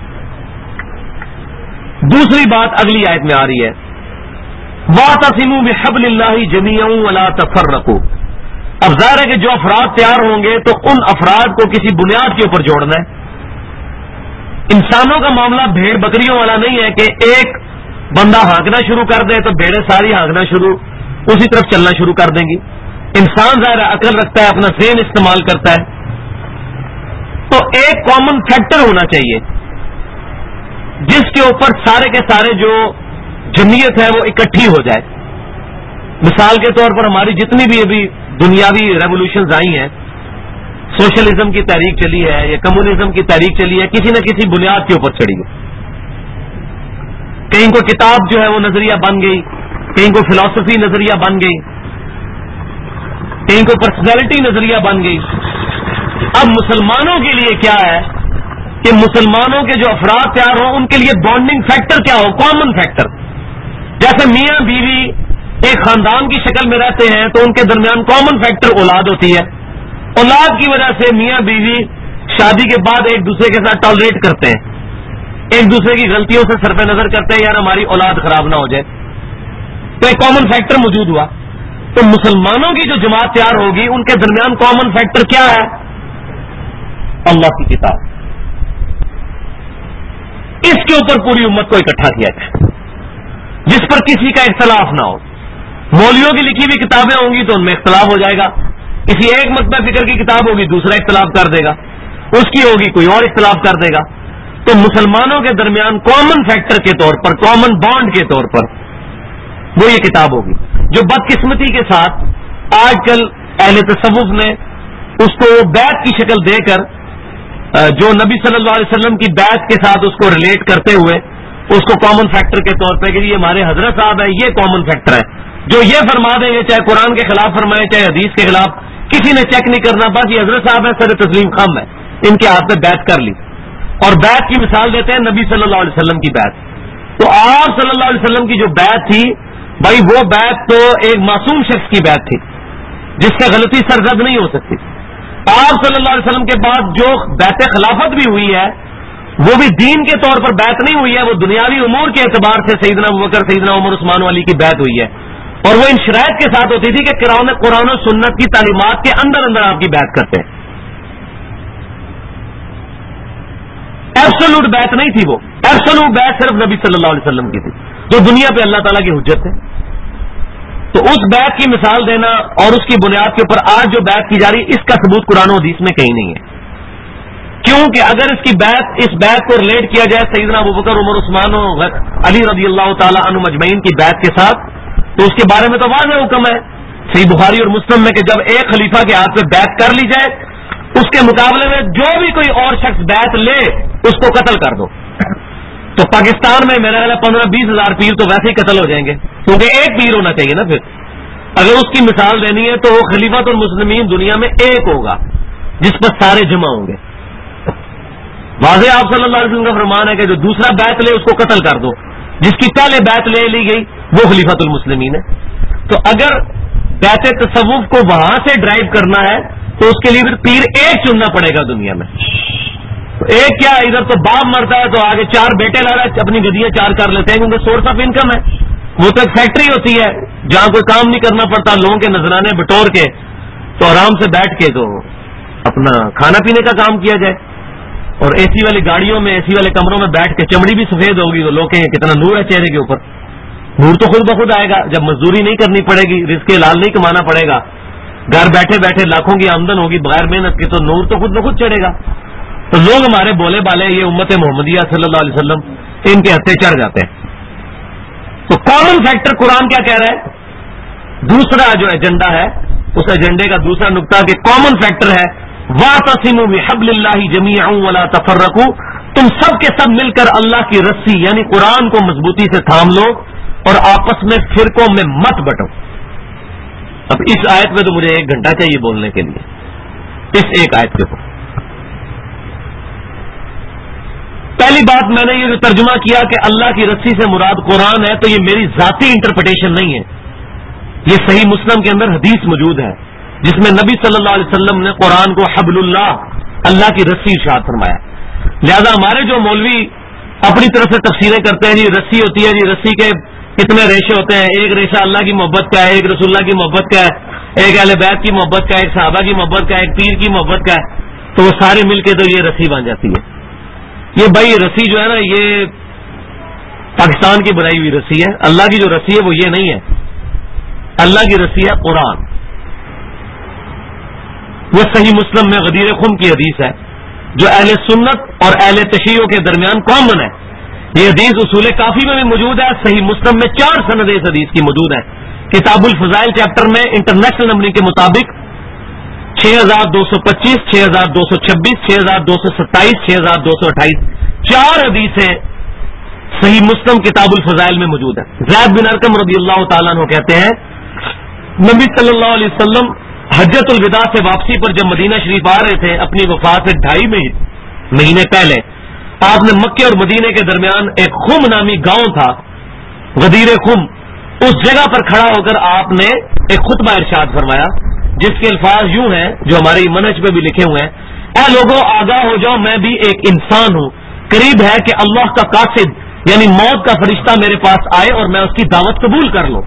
دوسری بات اگلی آیت میں آ رہی ہے, وَاعْتَصِمُوا بِحَبْلِ اللَّهِ جَمِيعًا وَلَا تَفَرَّقُوا. اب ظاہر ہے کہ جو افراد تیار ہوں گے تو ان افراد کو کسی بنیاد کے اوپر جوڑنا ہے. انسانوں کا معاملہ بھیڑ بکریوں والا نہیں ہے کہ ایک بندہ ہانکنا شروع کر دے تو بھیڑیں ساری ہانکنا شروع اسی طرف چلنا شروع کر دیں گی. انسان ظاہر عقل رکھتا ہے, اپنا ذہن استعمال کرتا ہے, تو ایک کامن فیکٹر ہونا چاہیے جس کے اوپر سارے کے سارے جو جمعیت ہے وہ اکٹھی ہو جائے. مثال کے طور پر ہماری جتنی بھی ابھی دنیاوی ریولوشنز آئی ہیں، سوشلزم کی تحریک چلی ہے یا کمیونزم کی تحریک چلی ہے، کسی نہ کسی بنیاد کے اوپر چڑھی ہے. کہیں کو کتاب جو ہے وہ نظریہ بن گئی، کہیں کو فلسفی نظریہ بن گئی، کہیں کو پرسنالٹی نظریہ بن گئی. اب مسلمانوں کے لیے کیا ہے کہ مسلمانوں کے جو افراد تیار ہوں ان کے لیے بانڈنگ فیکٹر کیا ہو، کامن فیکٹر. جیسے میاں بیوی ایک خاندان کی شکل میں رہتے ہیں تو ان کے درمیان کامن فیکٹر اولاد ہوتی ہے. اولاد کی وجہ سے میاں بیوی شادی کے بعد ایک دوسرے کے ساتھ ٹالریٹ کرتے ہیں، ایک دوسرے کی غلطیوں سے صرف نظر کرتے ہیں، یار ہماری اولاد خراب نہ ہو جائے. تو ایک کامن فیکٹر موجود ہوا. تو مسلمانوں کی جو جماعت تیار ہوگی ان کے درمیان کامن فیکٹر کیا ہے؟ اللہ کی کتاب. اس کے اوپر پوری امت کو اکٹھا کیا جائے، جس پر کسی کا اختلاف نہ ہو. مولویوں کی لکھی ہوئی کتابیں ہوں گی تو ان میں اختلاف ہو جائے گا، کسی ایک مکتبہ فکر کی کتاب ہوگی دوسرا اختلاف کر دے گا، اس کی ہوگی کوئی اور اختلاف کر دے گا. تو مسلمانوں کے درمیان کامن فیکٹر کے طور پر، کامن بانڈ کے طور پر وہ یہ کتاب ہوگی، جو بدقسمتی کے ساتھ آج کل اہل تصوف نے اس کو بیعت کی شکل دے کر، جو نبی صلی اللہ علیہ وسلم کی بیعت کے ساتھ اس کو ریلیٹ کرتے ہوئے اس کو کامن فیکٹر کے طور پہ کہ یہ ہمارے حضرت صاحب ہیں، یہ کامن فیکٹر ہے، جو یہ فرما دیں گے چاہے قرآن کے خلاف فرمائے چاہے حدیث کے خلاف، کسی نے چیک نہیں کرنا، بس یہ حضرت صاحب ہے، سر تسلیم خم ہے، ان کے ہاتھ میں بیعت کر لی. اور بیعت کی مثال دیتے ہیں نبی صلی اللہ علیہ وسلم کی بیعت. تو آپ صلی اللہ علیہ وسلم کی جو بیعت تھی بھائی، وہ بیعت تو ایک معصوم شخص کی بیعت تھی جس سے غلطی سرزد نہیں ہو سکتی. آپ صلی اللہ علیہ وسلم کے بعد جو بیعت خلافت بھی ہوئی ہے وہ بھی دین کے طور پر بیعت نہیں ہوئی ہے، وہ دنیاوی امور کے اعتبار سے سیدنا ابوبکر، سیدنا عمر، عثمان علی کی بیعت ہوئی ہے. اور وہ ان شرائط کے ساتھ ہوتی تھی کہ قرآن و سنت کی تعلیمات کے اندر اندر آپ کی بیعت کرتے ہیں. ایبسولوٹ بیعت نہیں تھی، وہ ایبسولوٹ بیعت صرف نبی صلی اللہ علیہ وسلم کی تھی جو دنیا پہ اللہ تعالیٰ کی حجت ہے. تو اس بیعت کی مثال دینا اور اس کی بنیاد کے اوپر آج جو بیعت کی جا رہی ہے اس کا ثبوت قرآن و حدیث میں کہیں نہیں ہے. کیونکہ اگر اس بیعت کو ریلیٹ کیا جائے سیدنا ابوبکر، عمر، عثمان و علی رضی اللہ تعالی عنہ مجمعین کی بیعت کے ساتھ، تو اس کے بارے میں تو واضح حکم ہے صحیح بخاری اور مسلم میں کہ جب ایک خلیفہ کے ہاتھ پہ بیعت کر لی جائے اس کے مقابلے میں جو بھی کوئی اور شخص بیعت لے اس کو قتل کر دو. تو پاکستان میں میرا خیال ہے 15-20 ہزار پیر تو ویسے ہی قتل ہو جائیں گے، کیونکہ ایک پیر ہونا چاہیے نا. پھر اگر اس کی مثال دینی ہے تو وہ خلیفۃ المسلمین دنیا میں ایک ہوگا جس پر سارے جمع ہوں گے. واضح آپ صلی اللہ علیہ وسلم کا فرمان ہے کہ جو دوسرا بیعت لے اس کو قتل کر دو، جس کی پہلے بیعت لے لی گئی وہ خلیفۃ المسلمین ہے. تو اگر بیعت تصوف کو وہاں سے ڈرائیو کرنا ہے تو اس کے لیے پھر پیر ایک چننا پڑے گا دنیا میں. تو ایک کیا، ادھر تو باپ مرتا ہے تو آگے 4 بیٹے لا رہا ہے، اپنی گدیاں 4 کر لیتے ہیں کیونکہ سورس آف انکم ہے. وہ تو ایک فیکٹری ہوتی ہے جہاں کوئی کام نہیں کرنا پڑتا، لوگوں کے نذرانے بٹور کے تو آرام سے بیٹھ کے تو اپنا کھانا پینے کا کام کیا جائے. اور اے سی والی گاڑیوں میں، اے سی والے کمروں میں بیٹھ کے چمڑی بھی سفید ہوگی تو لوگ کہیں گے کتنا نور ہے چہرے کے اوپر. نور تو خود بخود آئے گا جب مزدوری نہیں کرنی پڑے گی، رزق حلال نہیں کمانا پڑے گا، گھر بیٹھے بیٹھے لاکھوں کی آمدن ہوگی بغیر محنت کے، تو نور تو خود بخود چڑھے گا. تو لوگ ہمارے بولے بالے یہ امت محمدیہ صلی اللہ علیہ وسلم ان کے ہتھے چڑھ جاتے ہیں. تو کامن فیکٹر قرآن کیا کہہ رہا ہے؟ دوسرا جو ایجنڈا ہے اس ایجنڈے کا دوسرا نقطہ کہ کامن فیکٹر ہے وَاعْتَصِمُوا بِحَبْلِ اللَّهِ جَمِيعًا وَلَا تَفَرَّقُوا، تم سب کے سب مل کر اللہ کی رسی یعنی قرآن کو مضبوطی سے تھام لو اور آپس میں فرقوں میں مت بٹو. اب اس آیت میں تو مجھے 1 گھنٹہ چاہیے بولنے کے لیے، اس ایک آیت کے اوپر. پہلی بات میں نے یہ جو ترجمہ کیا کہ اللہ کی رسی سے مراد قرآن ہے، تو یہ میری ذاتی انٹرپریٹیشن نہیں ہے، یہ صحیح مسلم کے اندر حدیث موجود ہے جس میں نبی صلی اللہ علیہ وسلم نے قرآن کو حبل اللہ کی رسی ارشاد فرمایا. لہذا ہمارے جو مولوی اپنی طرف سے تفسیریں کرتے ہیں جی رسی ہوتی ہے، جی رسی کے کتنے ریشے ہوتے ہیں، ایک ریشہ اللہ کی محبت کا ہے، ایک رسول اللہ کی محبت کا ہے، ایک اہل بیت کی محبت کا ہے، ایک صحابہ کی محبت کا ہے، ایک پیر کی محبت کا ہے، تو وہ سارے مل کے تو یہ رسی بن جاتی ہے. یہ بھائی رسی جو ہے نا یہ پاکستان کی بنائی ہوئی رسی ہے. اللہ کی جو رسی ہے وہ یہ نہیں ہے، اللہ کی رسی ہے قرآن. وہ صحیح مسلم میں غدیر خم کی حدیث ہے جو اہل سنت اور اہل تشیع کے درمیان کامن ہے. یہ حدیث اصول کافی میں بھی موجود ہے، صحیح مسلم میں 4 سند اس حدیث کی موجود ہیں کتاب الفضائل چیپٹر میں انٹرنیشنل نمبرنگ کے مطابق 6225 6226 6227 6228 4 حدیثیں صحیح مسلم کتاب الفضائل میں موجود ہیں. زید بن ارقم رضی اللہ تعالیٰ عنہ کہتے ہیں نبی صلی اللہ علیہ وسلم حجۃ الوداع سے واپسی پر جب مدینہ شریف آ رہے تھے اپنی وفات سے 2.5 مہینے پہلے آپ نے مکے اور مدینے کے درمیان ایک خم نامی گاؤں تھا غدیر خم، اس جگہ پر کھڑا ہو کر آپ نے ایک خطبہ ارشاد فرمایا جس کے الفاظ یوں ہیں جو ہماری منہج پہ بھی لکھے ہوئے ہیں: اے لوگوں آگاہ ہو جاؤ، میں بھی ایک انسان ہوں، قریب ہے کہ اللہ کا قاصد یعنی موت کا فرشتہ میرے پاس آئے اور میں اس کی دعوت قبول کر لوں.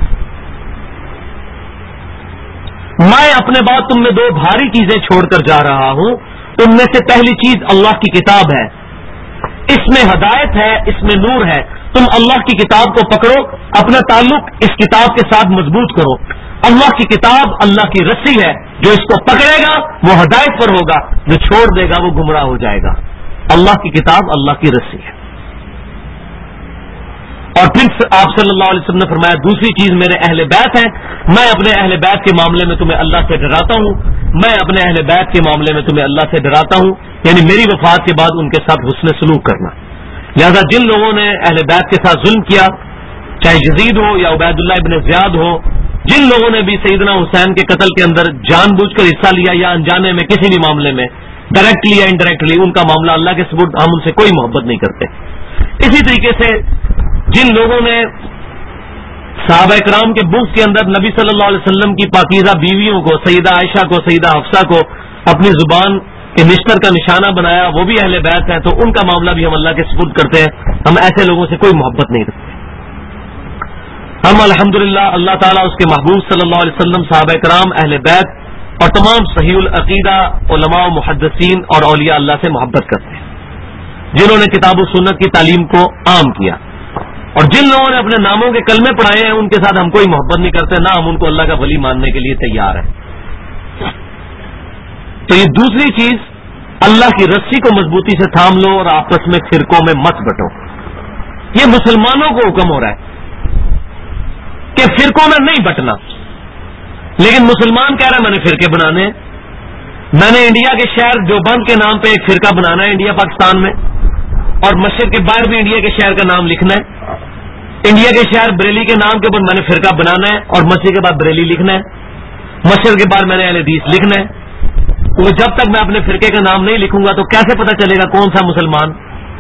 میں اپنے بعد تم میں 2 بھاری چیزیں چھوڑ کر جا رہا ہوں. ان میں سے پہلی چیز اللہ کی کتاب ہے، اس میں ہدایت ہے، اس میں نور ہے. تم اللہ کی کتاب کو پکڑو، اپنا تعلق اس کتاب کے ساتھ مضبوط کرو. اللہ کی کتاب اللہ کی رسی ہے، جو اس کو پکڑے گا وہ ہدایت پر ہوگا، جو چھوڑ دے گا وہ گمراہ ہو جائے گا. اللہ کی کتاب اللہ کی رسی ہے. اور پھر آپ صلی اللہ علیہ وسلم نے فرمایا دوسری چیز میرے اہل بیت ہیں، میں اپنے اہل بیت کے معاملے میں تمہیں اللہ سے ڈراتا ہوں، میں اپنے اہل بیت کے معاملے میں تمہیں اللہ سے ڈراتا ہوں، یعنی میری وفات کے بعد ان کے ساتھ حسن سلوک کرنا. لہذا جن لوگوں نے اہل بیت کے ساتھ ظلم کیا، چاہے یزید ہو یا عبید اللہ ابن زیاد ہو، جن لوگوں نے بھی سیدنا حسین کے قتل کے اندر جان بوجھ کر حصہ لیا یا انجانے میں کسی بھی معاملے میں ڈائریکٹلی یا انڈائریکٹلی، ان کا معاملہ اللہ کے سپرد، ہم ان سے کوئی محبت نہیں کرتے. اسی طریقے سے جن لوگوں نے صحابہ کرام کے بغض کے اندر نبی صلی اللہ علیہ وسلم کی پاکیزہ بیویوں کو، سیدہ عائشہ کو، سیدہ حفصہ کو اپنی زبان کے نشتر کا نشانہ بنایا، وہ بھی اہل بیت ہیں، تو ان کا معاملہ بھی ہم اللہ کے سپرد کرتے ہیں. ہم ایسے لوگوں سے کوئی محبت نہیں رکھتے. ہم الحمدللہ اللہ تعالیٰ اس کے محبوب صلی اللہ علیہ وسلم، صحابہ کرام، اہل بیت اور تمام صحیح العقیدہ علماء و محدثین اور اولیاء اللہ سے محبت کرتے ہیں جنہوں نے کتاب و سنت کی تعلیم کو عام کیا. اور جن لوگوں نے اپنے ناموں کے کلمے پڑھائے ہیں ان کے ساتھ ہم کوئی محبت نہیں کرتے، نہ ہم ان کو اللہ کا ولی ماننے کے لیے تیار ہیں. تو یہ دوسری چیز، اللہ کی رسی کو مضبوطی سے تھام لو اور آپس میں فرقوں میں مت بٹو. یہ مسلمانوں کو حکم ہو رہا ہے کہ فرقوں میں نہیں بٹنا، لیکن مسلمان کہہ رہا ہے میں نے فرقے بنانے ہیں. میں نے انڈیا کے شہر دیوبند کے نام پہ ایک فرقہ بنانا ہے انڈیا پاکستان میں، اور مشرق کے باہر بھی انڈیا کے شہر کا نام لکھنا ہے. انڈیا کے شہر بریلی کے نام کے اوپر میں نے فرقہ بنانا ہے اور مشرق کے بعد بریلی لکھنا ہے. مشرق کے بعد میں نے اہل حدیث لکھنا ہے. تو جب تک میں اپنے فرقے کا نام نہیں لکھوں گا تو کیسے پتہ چلے گا کون سا مسلمان؟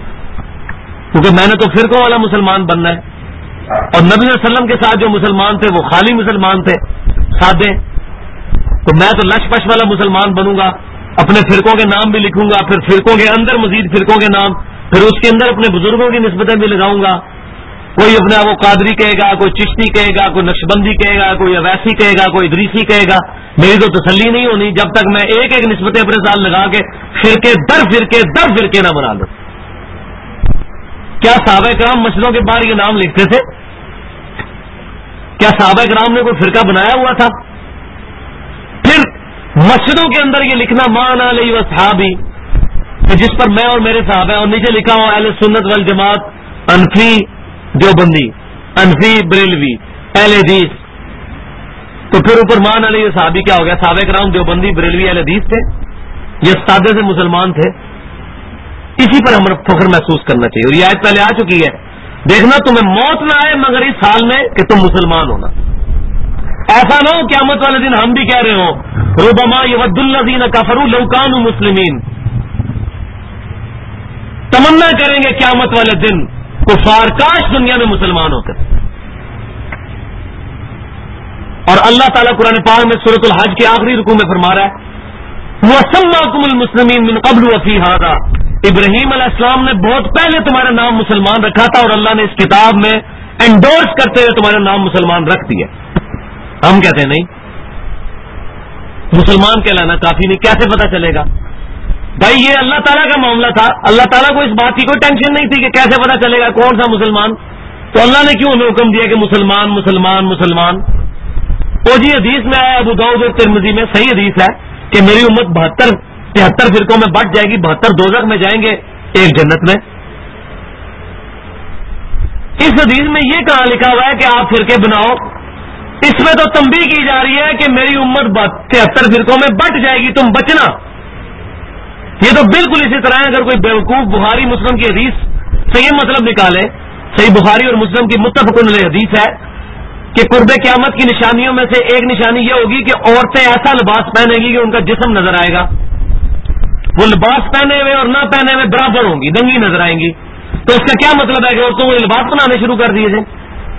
کیونکہ میں نے تو فرقوں والا مسلمان بننا ہے. اور نبی صلی اللہ علیہ وسلم کے ساتھ جو مسلمان تھے وہ خالی مسلمان تھے، سادے. تو میں تو لش پش والا مسلمان بنوں گا، اپنے فرقوں کے نام بھی لکھوں گا، پھر فرقوں کے اندر مزید فرقوں کے نام، پھر اس کے اندر اپنے بزرگوں کی نسبتیں بھی لگاؤں گا. کوئی اپنا وہ قادری کہے گا، کوئی چشتی کہے گا، کوئی نقشبندی کہے گا، کوئی اویسی کہے گا، کوئی ادریسی کہے گا. میری تو تسلی نہیں ہونی جب تک میں ایک ایک نسبتیں اپنے ساتھ لگا کے فرقے در فرقے نہ بنا لوں. کیا صحابہ کرام مسجدوں کے باہر یہ نام لکھتے تھے؟ کیا صحابہ کرام نے کوئی فرقہ بنایا ہوا تھا؟ پھر مسجدوں کے اندر یہ لکھنا مان علیہ وصحابی، جس پر میں اور میرے صحابہ، اور نیچے لکھا ہوا اہل سنت والجماعت، انفی دیوبندی، انفی بریلوی، اہل حدیث. تو پھر اوپر مان علیہ صحابی کیا ہو گیا؟ صحابہ کرام دیوبندی بریلوی اہل حدیث تھے، یہ سادے سے مسلمان تھے. اسی پر ہمیں فخر محسوس کرنا چاہیے. اور یہ آیت پہلے آ چکی ہے، دیکھنا تمہیں موت نہ آئے مگر اس حال میں کہ تم مسلمان ہونا. ایسا نہ ہو قیامت والے دن ہم بھی کہہ رہے ہوں ربما یود الذین کفروا لو کانوا مسلمین. تمنا کریں گے قیامت والے دن کفار کاش دنیا میں مسلمان ہوتے. اور اللہ تعالیٰ قرآن پاک میں سورۃ الحج کے آخری رکوع میں فرما رہا ہے وَسَمَّاكُمُ الْمُسْلِمِينَ مِنْ قَبْلُ وَفِي هَذَا. ابراہیم علیہ السلام نے بہت پہلے تمہارا نام مسلمان رکھا تھا اور اللہ نے اس کتاب میں انڈورس کرتے ہوئے تمہارا نام مسلمان رکھ دیا. ہم کہتے ہیں نہیں، مسلمان کہلانا کافی نہیں. کیسے پتا چلے گا؟ بھائی یہ اللہ تعالیٰ کا معاملہ تھا، اللہ تعالیٰ کو اس بات کی کوئی ٹینشن نہیں تھی کہ کیسے پتا چلے گا کون سا مسلمان. تو اللہ نے کیوں ہمیں حکم دیا کہ مسلمان مسلمان مسلمان؟ وہ جی حدیث میں آیا ابو داؤد اور ترمذی میں، صحیح حدیث ہے کہ میری امت 73 فرقوں میں بٹ جائے گی، 72 دوزخ میں جائیں گے، ایک جنت میں. اس حدیث میں یہ کہاں لکھا ہوا ہے کہ آپ فرقے بناؤ اس میں تو تنبیہ کی جا رہی ہے کہ میری امت 73 فرقوں میں بٹ جائے گی، تم بچنا۔ یہ تو بالکل اسی طرح ہے، اگر کوئی بیوقوف بخاری مسلم کی حدیث سے یہ مطلب نکالے، صحیح بخاری اور مسلم کی متفق علیہ حدیث ہے کہ قرب قیامت کی نشانیوں میں سے ایک نشانی یہ ہوگی کہ عورتیں ایسا لباس پہنیں گی کہ ان کا جسم نظر آئے گا، وہ لباس پہنے ہوئے اور نہ پہنے ہوئے برابر ہوں گی، ننگی نظر آئیں گی۔ تو اس کا کیا مطلب ہے کہ عورتوں کو لباس بنانے شروع کر دیے تھے؟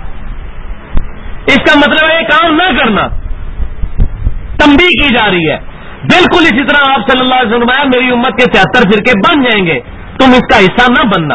اس کا مطلب ہے یہ کام نہ کرنا، تنبیہ کی جا رہی ہے۔ بالکل اسی طرح آپ صلی اللہ علیہ وسلم میری امت کے 73 فرقے بن جائیں گے، تم اس کا حصہ نہ بننا۔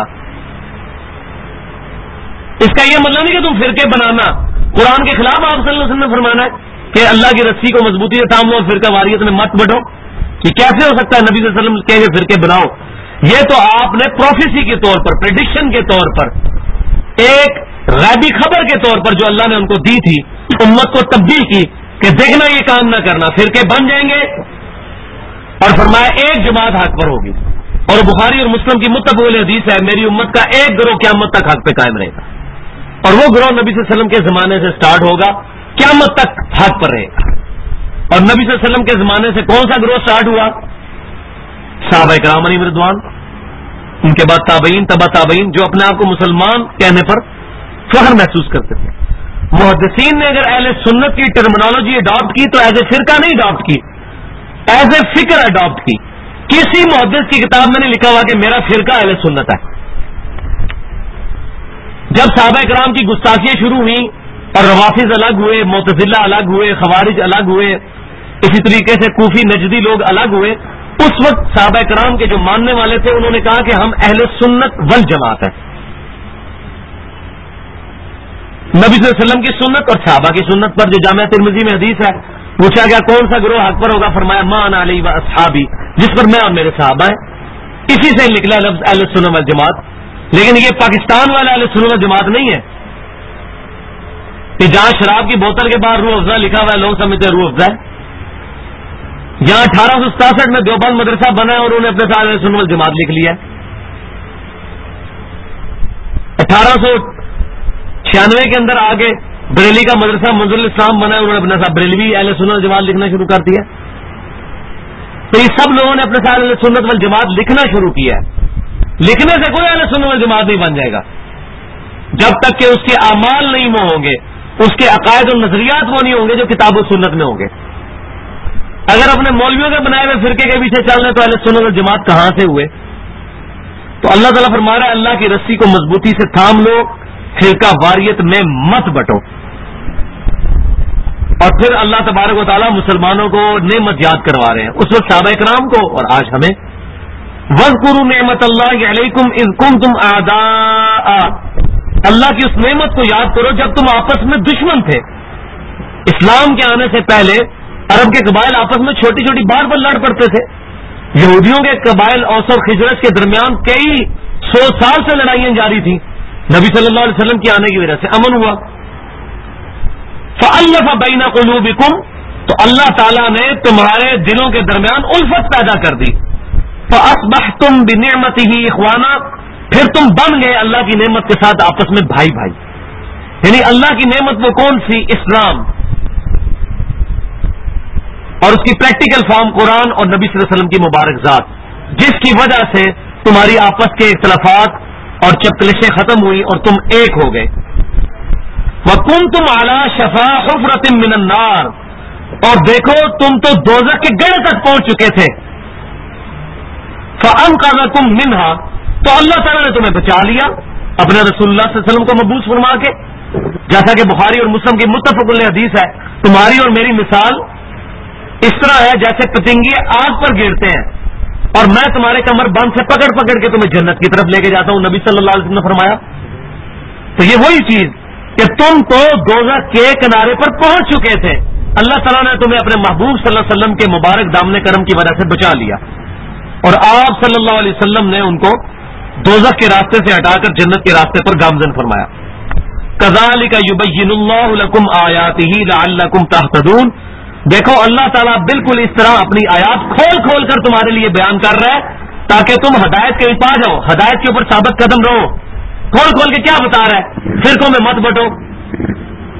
اس کا یہ مطلب نہیں کہ تم فرقے بنانا، قرآن کے خلاف آپ صلی اللہ علیہ وسلم نے فرمانا ہے کہ اللہ کی رسی کو مضبوطی سے تھام لو اور فرقہ واریت میں مت بٹو۔ یہ کیسے ہو سکتا ہے؟ نبی صلی اللہ علیہ وسلم کہے کہ فرقے بناؤ، یہ تو آپ نے پروفیسی کے طور پر، پریڈکشن کے طور پر، ایک غیبی خبر کے طور پر جو اللہ نے ان کو دی تھی، امت کو تبدیل کی کہ دیکھنا یہ کام نہ کرنا، فرقے بن جائیں گے، اور فرمایا ایک جماعت حق پر ہوگی۔ اور بخاری اور مسلم کی متفق علیہ حدیث ہے میری امت کا ایک گروہ قیامت تک حق پہ قائم رہے گا، اور وہ گروہ نبی صلی اللہ علیہ وسلم کے زمانے سے سٹارٹ ہوگا، قیامت تک حق پر رہے گا۔ اور نبی صلی اللہ علیہ وسلم کے زمانے سے کون سا گروہ سٹارٹ ہوا؟ صحابہ کرام علیہم رضوان، ان کے بعد تابعین، تبع تابعین، جو اپنے آپ کو مسلمان کہنے پر فخر محسوس کرتے تھے۔ محدثین نے اگر اہل سنت کی ٹرمنالوجی اڈاپٹ کی تو ایز اے فرقہ نہیں اڈاپٹ کی، ایز اے فکر اڈاپٹ کی۔ کسی محدث کی کتاب میں نہیں لکھا ہوا کہ میرا فرقہ اہل سنت ہے۔ جب صحابہ کرام کی گستاخیاں شروع ہوئیں اور روافض الگ ہوئے، معتزلہ الگ ہوئے، خوارج الگ ہوئے، اسی طریقے سے کوفی نجدی لوگ الگ ہوئے، اس وقت صحابہ کرام کے جو ماننے والے تھے انہوں نے کہا کہ ہم اہل سنت والجماعت ہیں۔ نبی صلی اللہ علیہ وسلم کی سنت اور صحابہ کی سنت پر، جو جامعہ ترمذی میں حدیث ہے، پوچھا گیا کون سا گروہ حق پر ہوگا؟ فرمایا ما انا علیہ و اصحابی، جس پر میں اور میرے صحابہ ہیں۔ اسی سے نکلا لفظ اہل سنت والجماعت۔ لیکن یہ پاکستان والا اہل سنت والجماعت نہیں ہے کہ جہاں شراب کی بوتل کے باہر روح افزا لکھا ہوا ہے، لوگ سمجھتے ہیں روح افزا ہے۔ جہاں 1867 میں دیوبند مدرسہ بنا ہے اور انہوں نے اپنے ساتھ اہل سنت والجماعت لکھ لیا ہے۔ 1896 کے اندر آگے بریلی کا مدرسہ منظر الاسلام بنا ہے، انہوں نے اپنے ساتھ بریلوی اہل سنت والجماعت لکھنا شروع کر دیا۔ تو یہ سب لوگوں نے اپنے ساتھ اہل سنت والجماعت لکھنا شروع کیا ہے۔ لکھنے سے کوئی اہل سنت والجماعت نہیں بن جائے گا جب تک کہ اس کے اعمال نہیں وہ ہوں گے، اس کے عقائد اور نظریات وہ نہیں ہوں گے جو کتاب و سنت میں ہوں گے۔ اگر اپنے مولویوں کے بنائے ہوئے فرقے کے پیچھے چل رہے تو اہل سنت والجماعت کہاں سے ہوئے؟ تو اللہ تعالیٰ فرما رہا ہے اللہ کی رسی کو مضبوطی سے تھام لو، فرقہ واریت میں مت بٹو۔ اور پھر اللہ تبارک و تعالیٰ مسلمانوں کو نعمت یاد کروا رہے ہیں، اس وقت صحابہ کرام کو اور آج ہمیں۔ وَاذْكُرُوا نِعْمَتَ اللَّهِ عَلَيْكُمْ إِذْ كُنْتُمْ أَعْدَاءً، اللہ کی اس نعمت کو یاد کرو جب تم آپس میں دشمن تھے۔ اسلام کے آنے سے پہلے عرب کے قبائل آپس میں چھوٹی چھوٹی بات پر لڑ پڑتے تھے۔ یہودیوں کے قبائل اوس اور خزرج کے درمیان کئی 100 سال سے لڑائیاں جاری تھیں، نبی صلی اللہ علیہ وسلم کے آنے کی وجہ سے امن ہوا۔ فَأَلَّفَ بَيْنَ قُلُوبِكُمْ، تو اللہ تعالیٰ نے تمہارے دلوں کے درمیان الفت پیدا کر دی۔ فَأَصْبَحْتُمْ بِنِعْمَتِهِ إِخْوَانًا، پھر تم بن گئے اللہ کی نعمت کے ساتھ آپس میں بھائی بھائی۔ یعنی اللہ کی نعمت وہ کون سی؟ اسلام، اور اس کی پریکٹیکل فارم قرآن اور نبی صلی اللہ علیہ وسلم کی مبارک ذات، جس کی وجہ سے تمہاری آپس کے اختلافات اور چپکلشیں ختم ہوئی اور تم ایک ہو گئے۔ وَكُنْتُمْ عَلَى شَفَا حُفْرَةٍ مِّنَ النَّارِ، اور دیکھو تم تو دوزخ کے گڑھے تک پہنچ چکے تھے۔ فَأَنْقَذَكُم مِّنْهَا، تو اللہ تعالیٰ نے تمہیں بچا لیا اپنے رسول اللہ صلی اللہ علیہ وسلم کو مبعوث فرما کے۔ جیسا کہ بخاری اور مسلم کی متفق علیہ حدیث ہے، تمہاری اور میری مثال اس طرح ہے جیسے پتنگے آگ پر گرتے ہیں اور میں تمہارے کمر بند سے پکڑ پکڑ کے تمہیں جنت کی طرف لے کے جاتا ہوں، نبی صلی اللہ علیہ وسلم نے فرمایا۔ تو یہ وہی چیز کہ تم تو دوزخ کے کنارے پر پہنچ چکے تھے، اللہ تعالیٰ نے تمہیں اپنے محبوب صلی اللہ علیہ وسلم کے مبارک دامن کرم کی وجہ سے بچا لیا، اور آپ صلی اللہ علیہ وسلم نے ان کو دوزخ کے راستے سے ہٹا کر جنت کے راستے پر گامزن فرمایا۔ کذالک یبین اللہ لکم آیاتہ لعلکم تہتدون، دیکھو اللہ تعالیٰ بالکل اس طرح اپنی آیات کھول کھول کر تمہارے لیے بیان کر رہا ہے تاکہ تم ہدایت کے پا جاؤ، ہدایت کے اوپر ثابت قدم رہو۔ کھول کھول کے کیا بتا رہا ہے؟ فرقوں میں مت بٹو،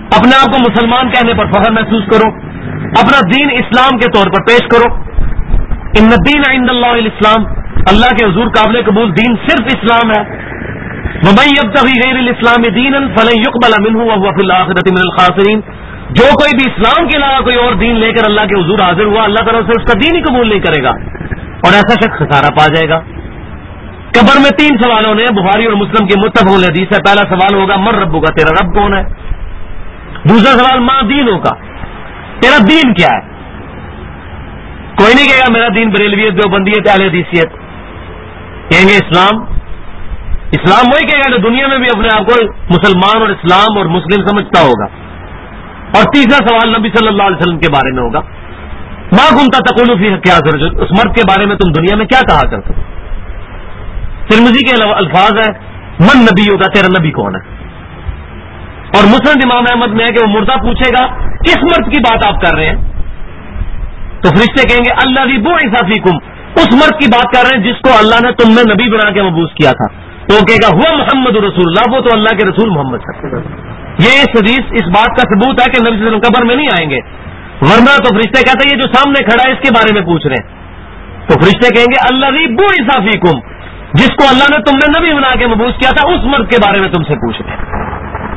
اپنے آپ کو مسلمان کہنے پر فخر محسوس کرو، اپنا دین اسلام کے طور پر پیش کرو. ان الدین عند اللہ الاسلام، اللہ کے حضور قابل قبول دین صرف اسلام ہے. ومن یبتغی غیر الاسلام دینا فلن یقبل منہ وہو فی الآخرۃ من الخاسرین. جو کوئی بھی اسلام کے علاوہ کوئی اور دین لے کر اللہ کے حضور حاضر ہوا، اللہ تعالیٰ سے اس کا دین ہی قبول نہیں کرے گا اور ایسا شخص خسارہ پا جائے گا. قبر میں 3 سوال ہونے ہیں، بخاری اور مسلم کی متفق حدیث ہے. پہلا سوال ہوگا من ربک، تیرا رب کون ہے. دوسرا سوال ما دینک، تیرا دین کیا ہے. کوئی نہیں کہے گا میرا دین بریلویت، دیوبندیت، اہل حدیثیت. کہیں گے اسلام. اسلام وہی کہے گا جو دنیا میں بھی اپنے آپ کو مسلمان اور اسلام اور مسلم سمجھتا ہوگا. اور تیسرا سوال نبی صلی اللہ علیہ وسلم کے بارے میں ہوگا، ما کنت تقول فی حق هذا الرجل، اس مرد کے بارے میں تم دنیا میں کیا کہا کرتے. ترمذی کے الفاظ ہے من نبی ہوگا، تیرا نبی کون ہے. اور مسند امام احمد میں ہے کہ وہ مردہ پوچھے گا کس مرد کی بات آپ کر رہے ہیں، تو فرشتے کہیں گے الذی بعث فیکم، اس مرد کی بات کر رہے ہیں جس کو اللہ نے تم میں نبی بنا کے مبعوث کیا تھا. تو وہ کہے گا ہوا محمد رسول اللہ، وہ تو اللہ کے رسول محمد صلی اللہ علیہ وسلم. یہ اس حدیث اس بات کا ثبوت ہے کہ نبی صلی اللہ علیہ وسلم قبر میں نہیں آئیں گے، ورنہ تو فرشتے کہتے ہیں یہ جو سامنے کھڑا ہے اس کے بارے میں پوچھ رہے ہیں. تو فرشتے کہیں گے الذی بعث فیکم، جس کو اللہ نے تم نے نبی بنا کے مبعوث کیا تھا اس مرد کے بارے میں تم سے پوچھ رہے ہیں.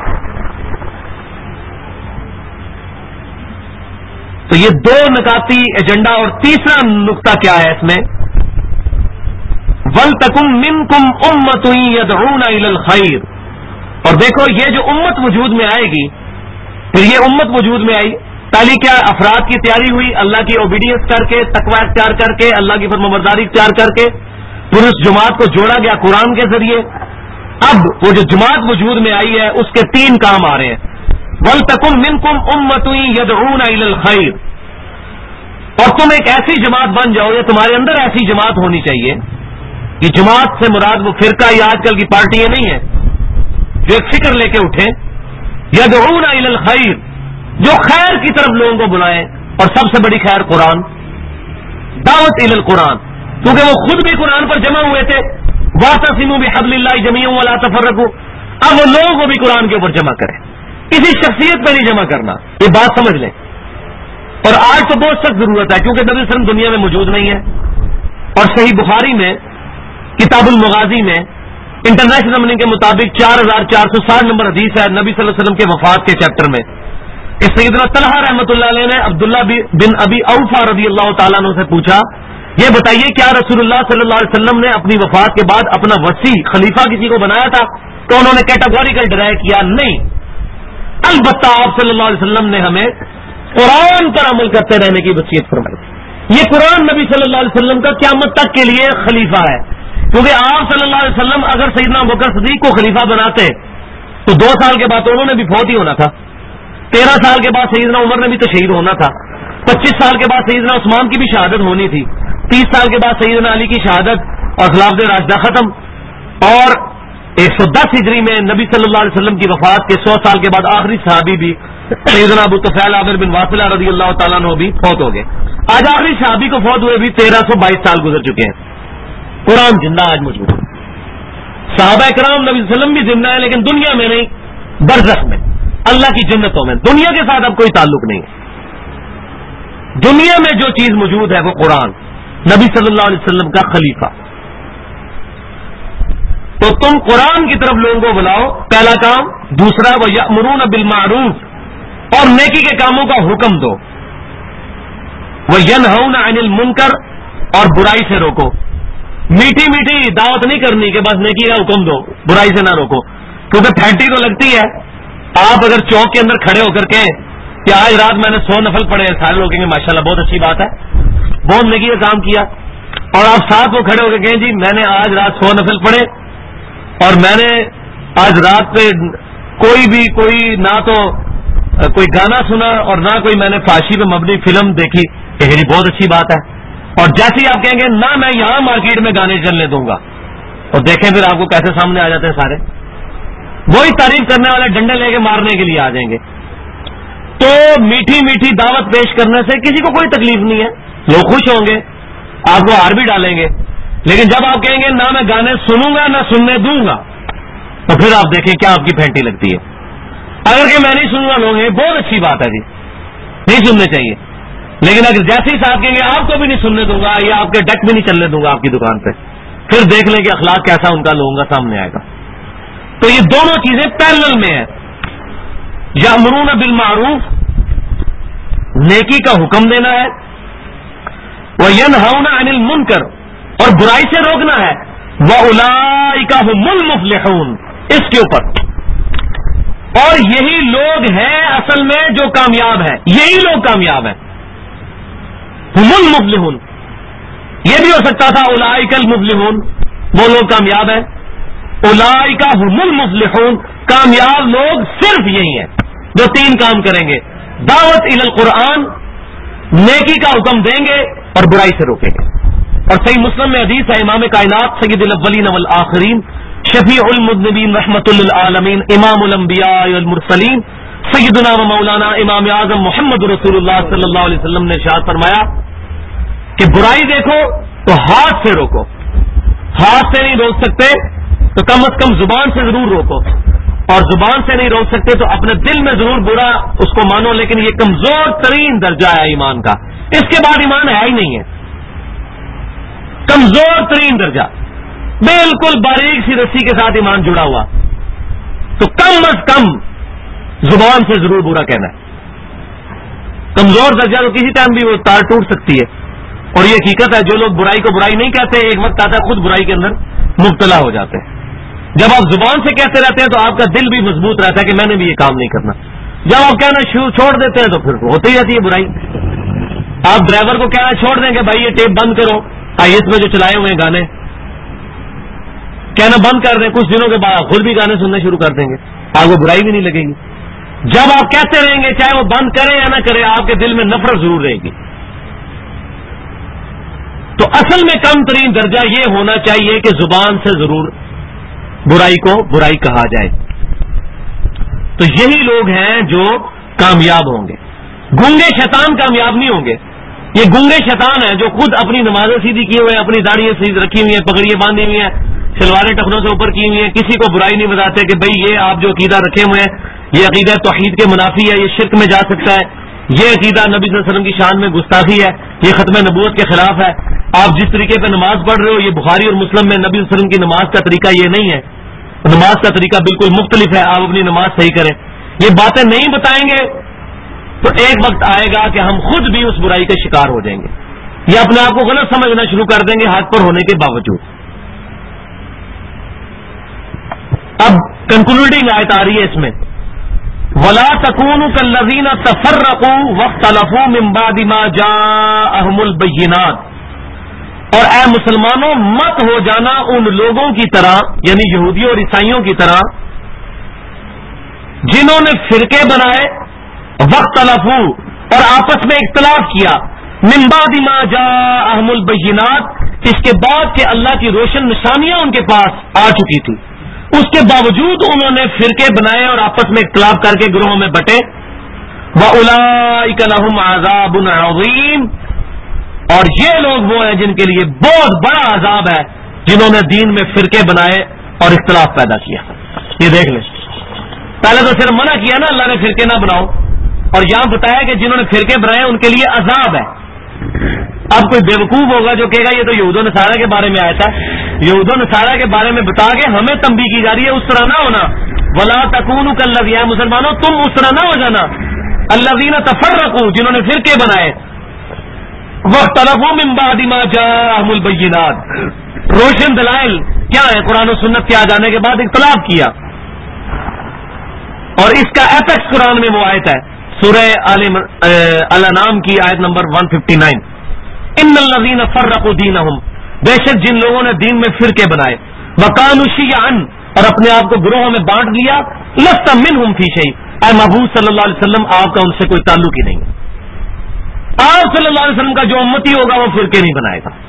تو یہ 2 نکاتی ایجنڈا. اور تیسرا نقطہ کیا ہے اس میں، وَلْتَكُن مِّنكُمْ أُمَّةٌ يَدْعُونَ إِلَى الْخَيْرِ. اور دیکھو یہ جو امت وجود میں آئے گی، پھر یہ امت وجود میں آئی پہلی کیا افراد کی تیاری ہوئی، اللہ کی اوبیڈینس کر کے، تقوی اختیار کر کے، اللہ کی فرمانبرداری اختیار کر کے، پھر اس جماعت کو جوڑا گیا قرآن کے ذریعے. اب وہ جو جماعت وجود میں آئی ہے اس کے 3 کام آ رہے ہیں. وَلْتَكُن مِّنكُمْ أُمَّةٌ يَدْعُونَ إِلَى الْخَيْرِ، اور تم ایک ایسی جماعت بن جاؤ، یا تمہارے اندر ایسی جماعت ہونی چاہیے. یہ جماعت سے مراد وہ فرقہ یا آج کل کی پارٹیاں نہیں ہیں جو ایک فکر لے کے اٹھے. یدعون الی الخیر، جو خیر کی طرف لوگوں کو بلائیں، اور سب سے بڑی خیر قرآن، دعوت الی القرآن، کیونکہ وہ خود بھی قرآن پر جمع ہوئے تھے. واعتصموا بحبل اللہ جميعا ولا تفرقوا، اب وہ لوگوں کو بھی قرآن کے اوپر جمع کریں، کسی شخصیت پر نہیں جمع کرنا. یہ بات سمجھ لیں. اور آج تو بہت سخت ضرورت ہے کیونکہ نبی صلی اللہ علیہ وسلم دنیا میں موجود نہیں ہے. اور صحیح بخاری میں کتاب المغازی میں انٹرنیشنل نمبرنگ کے مطابق 4460 نمبر حدیث ہے نبی صلی اللہ علیہ وسلم کے وفات کے چیپٹر میں کہ سیدنا طلحہ رحمۃ اللہ علیہ نے عبداللہ بن ابی اوفا رضی اللہ تعالیٰ عنہ سے پوچھا یہ بتائیے کیا رسول اللہ صلی اللہ علیہ وسلم نے اپنی وفات کے بعد اپنا وصی خلیفہ کسی کو بنایا تھا؟ تو انہوں نے کیٹاگوریکل ڈرائی کیا نہیں، البتہ آپ صلی اللہ علیہ وسلم نے ہمیں قرآن پر عمل کرتے رہنے کی وصیت فرمائی. یہ قرآن نبی صلی اللہ علیہ وسلم کا قیامت تک کے لیے خلیفہ ہے، کیونکہ آپ صلی اللہ علیہ وسلم اگر سیدنا ابوبکر صدیق کو خلیفہ بناتے تو 2 سال کے بعد انہوں نے بھی فوت ہی ہونا تھا، 13 سال کے بعد سیدنا عمر نے بھی تو شہید ہونا تھا، 25 سال کے بعد سیدنا عثمان کی بھی شہادت ہونی تھی، 30 سال کے بعد سیدنا علی کی شہادت اور خلافت راشدہ ختم، اور 110 ہجری میں نبی صلی اللہ علیہ وسلم کی وفات کے 100 سال کے بعد آخری صحابی بھی سیدنا ابو طفیل عامر بن واصلہ رضی اللہ تعالیٰ عنہ بھی فوت ہو گئے. آج آخری صحابی کو فوت ہوئے بھی 1322 سال گزر چکے ہیں. قرآن زندہ آج موجود ہے. صحابہ کرام نبی صلی اللہ علیہ وسلم بھی زندہ ہے لیکن دنیا میں نہیں، برزخ میں، اللہ کی جنتوں میں. دنیا کے ساتھ اب کوئی تعلق نہیں ہے. دنیا میں جو چیز موجود ہے وہ قرآن، نبی صلی اللہ علیہ وسلم کا خلیفہ. تو تم قرآن کی طرف لوگوں کو بلاؤ، پہلا کام. دوسرا وَيَأْمُرُونَ بِالْمَعْرُوفِ، اور نیکی کے کاموں کا حکم دو. وَيَنْهَوْنَ عَنِ الْمُنْكَرِ، اور برائی سے روکو. میٹھی میٹھی دعوت نہیں کرنی کہ بس نیکی کا حکم دو، برائی سے نہ روکو، کیونکہ پھینٹی تو لگتی ہے. آپ اگر چوک کے اندر کھڑے ہو کر کہیں کہ آج رات میں نے 100 نفل پڑھے، سارے لوگ کہیں گے ماشاءاللہ بہت اچھی بات ہے، بہت نیکی کا کام کیا. اور آپ ساتھ وہ کھڑے ہو کے کہیں جی میں نے آج رات 100 نفل پڑھے اور میں نے آج رات پہ کوئی نہ تو کوئی گانا سنا اور نہ کوئی میں نے فحاشی پہ مبنی فلم دیکھی، یہ بہت اچھی بات ہے. اور جیسے ہی آپ کہیں گے نہ میں یہاں مارکیٹ میں گانے چلنے دوں گا، اور دیکھیں پھر آپ کو کیسے سامنے آ جاتے ہیں سارے، وہی تعریف کرنے والے ڈنڈے لے کے مارنے کے لیے آ جائیں گے. تو میٹھی میٹھی دعوت پیش کرنے سے کسی کو کوئی تکلیف نہیں ہے، لوگ خوش ہوں گے، آپ کو ہار بھی ڈالیں گے. لیکن جب آپ کہیں گے نہ میں گانے سنوں گا نہ سننے دوں گا، تو پھر آپ دیکھیں کیا آپ کی پھینٹی لگتی ہے. اگر کہ میں نہیں سنوں گا لوگ بہت اچھی بات ہے جی، نہیں سننے چاہیے، لیکن اگر جیسے ہی صاحب کہیں گے آپ کو بھی نہیں سننے دوں گا یا آپ کے ڈیک بھی نہیں چلنے دوں گا آپ کی دکان پہ، پھر دیکھ لیں کہ اخلاق کیسا ان کا لوگوں کا سامنے آئے گا. تو یہ دونوں چیزیں پیرلل میں ہیں. یامرون بالمعروف، نیکی کا حکم دینا ہے، وینہون عن المنکر، اور برائی سے روکنا ہے، واولئک هم المفلحون، اس کے اوپر. اور یہی لوگ ہیں اصل میں جو کامیاب ہیں، یہی لوگ کامیاب ہیں. هم المفلحون، یہ بھی ہو سکتا تھا اولئک المفلحون، وہ لوگ کامیاب ہیں. اولئک هم المفلحون، کامیاب لوگ صرف یہی ہیں جو تین کام کریں گے: دعوت الی القرآن، نیکی کا حکم دیں گے اور برائی سے روکیں گے. اور صحیح مسلم میں حدیث ہے، امام کائنات سید الاولین والآخرین، شفیع المذنبین، رحمت للعالمین، امام الانبیاء والمرسلین، سیدنا و مولانا امام اعظم محمد رسول اللہ صلی اللہ علیہ وسلم نے ارشاد فرمایا کہ برائی دیکھو تو ہاتھ سے روکو، ہاتھ سے نہیں روک سکتے تو کم از کم زبان سے ضرور روکو، اور زبان سے نہیں روک سکتے تو اپنے دل میں ضرور برا اس کو مانو، لیکن یہ کمزور ترین درجہ ہے ایمان کا، اس کے بعد ایمان ہے ہی نہیں ہے. کمزور ترین درجہ، بالکل باریک سی رسی کے ساتھ ایمان جڑا ہوا، تو کم از کم زبان سے ضرور برا کہنا ہے. کمزور درجہ تو کسی ٹائم بھی وہ تار ٹوٹ سکتی ہے، اور یہ حقیقت ہے. جو لوگ برائی کو برائی نہیں کہتے، ایک وقت آتا ہے خود برائی کے اندر مبتلا ہو جاتے ہیں. جب آپ زبان سے کہتے رہتے ہیں تو آپ کا دل بھی مضبوط رہتا ہے کہ میں نے بھی یہ کام نہیں کرنا. جب آپ کہنا چھوڑ دیتے ہیں تو پھر ہوتی رہتی ہے برائی. آپ ڈرائیور کو کہنا چھوڑ دیں کہ بھائی یہ ٹیپ بند کرو، آئیس میں جو چلائے ہوئے ہیں گانے، کہنا بند کر دیں، کچھ دنوں کے بعد خود بھی گانے سننا شروع کر دیں گے، آپ کو برائی بھی نہیں لگے گی. جب آپ کہتے رہیں گے چاہے وہ بند کرے یا نہ کرے، آپ کے دل میں نفرت ضرور رہے گی. تو اصل میں کم ترین درجہ یہ ہونا چاہیے کہ زبان سے ضرور برائی کو برائی کہا جائے. تو یہی لوگ ہیں جو کامیاب ہوں گے. گونگے شیطان کامیاب نہیں ہوں گے. یہ گونگے شیطان ہیں جو خود اپنی نمازیں سیدھی کیے ہوئے ہیں، اپنی داڑھیاں سیدھی رکھی ہوئی ہیں، پگڑیاں باندھی ہوئی ہیں، شلواریں ٹخنوں سے اوپر کی ہوئی ہیں، کسی کو برائی نہیں بتاتے کہ بھئی یہ آپ جو عقیدہ رکھے ہوئے ہیں یہ عقیدہ توحید کے منافی ہے، یہ شرک میں جا سکتا ہے، یہ عقیدہ نبی صلی اللہ علیہ وسلم کی شان میں گستاخی ہے، یہ ختم نبوت کے خلاف ہے. آپ جس طریقے پہ نماز پڑھ رہے ہو یہ بخاری اور مسلم میں نبی صلی اللہ علیہ وسلم کی نماز کا طریقہ یہ نہیں ہے، نماز کا طریقہ بالکل مختلف ہے، آپ اپنی نماز صحیح کریں. یہ باتیں نہیں بتائیں گے تو ایک وقت آئے گا کہ ہم خود بھی اس برائی کے شکار ہو جائیں گے، یا اپنے آپ کو غلط سمجھنا شروع کر دیں گے حق پر ہونے کے باوجود. اب کنکلوڈنگ آیت آ رہی ہے اس میں، وَلَا تَكُونُوا كَالَّذِينَ تَفَرَّقُوا وَاخْتَلَفُوا مِن بَعْدِ مَا جَاءَهُمُ الْبَيِّنَاتُ، اور اے مسلمانوں مت ہو جانا ان لوگوں کی طرح، یعنی یہودیوں اور عیسائیوں کی طرح، جنہوں نے فرقے بنائے، واختلفوا، اور آپس میں اختلاف کیا، من بعد ما جاءهم البینات، اس کے بعد کہ اللہ کی روشن نشانیاں ان کے پاس آ چکی تھی، اس کے باوجود انہوں نے فرقے بنائے اور آپس میں اختلاف کر کے گروہوں میں بٹے. وَأُولَئِكَ لَهُمْ عَذَابٌ عَظِيمٌ، اور یہ لوگ وہ ہیں جن کے لیے بہت بڑا عذاب ہے جنہوں نے دین میں فرقے بنائے اور اختلاف پیدا کیا. یہ دیکھ لیں، پہلے تو صرف منع کیا نا اللہ نے فرقے نہ بناؤ، اور یہاں بتایا کہ جنہوں نے فرقے بنائے ان کے لیے عذاب ہے. اب کوئی بیوقوف ہوگا جو کہے گا یہ تو یہود و نصارہ کے بارے میں آیا تھا، یہود و نصارہ کے بارے میں بتا کے ہمیں تنبیہ کی جا رہی ہے اس طرح نہ ہونا. وَلَا تَكُونُوا كَالَّذِينَ، مسلمانوں تم اس طرح نہ ہو جانا، الَّذِينَ تَفَرَّقُوا، جنہوں نے فرقے بنائے، وَاخْتَلَفُوا مِن بَعْدِ مَا جَاءَهُمُ الْبَيِّنَاتُ، روشن دلائل کیا ہے قرآن و سنت کے آ جانے کے بعد اختلاف کیا. اور اس کا ایپیکس قرآن میں وہ آیت ہے سورہ الانعام کی آیت نمبر 159، ان الذین فرقوا دینہم، بے شک جن لوگوں نے دین میں فرقے بنائے، وکانوا شیعا، اور اپنے آپ کو گروہوں میں بانٹ دیا، لست منہم فی شیء، اے محبوب صلی اللہ علیہ وسلم آپ کا ان سے کوئی تعلق ہی نہیں. آپ صلی اللہ علیہ وسلم کا جو امتی ہوگا وہ فرقے نہیں بنائے گا.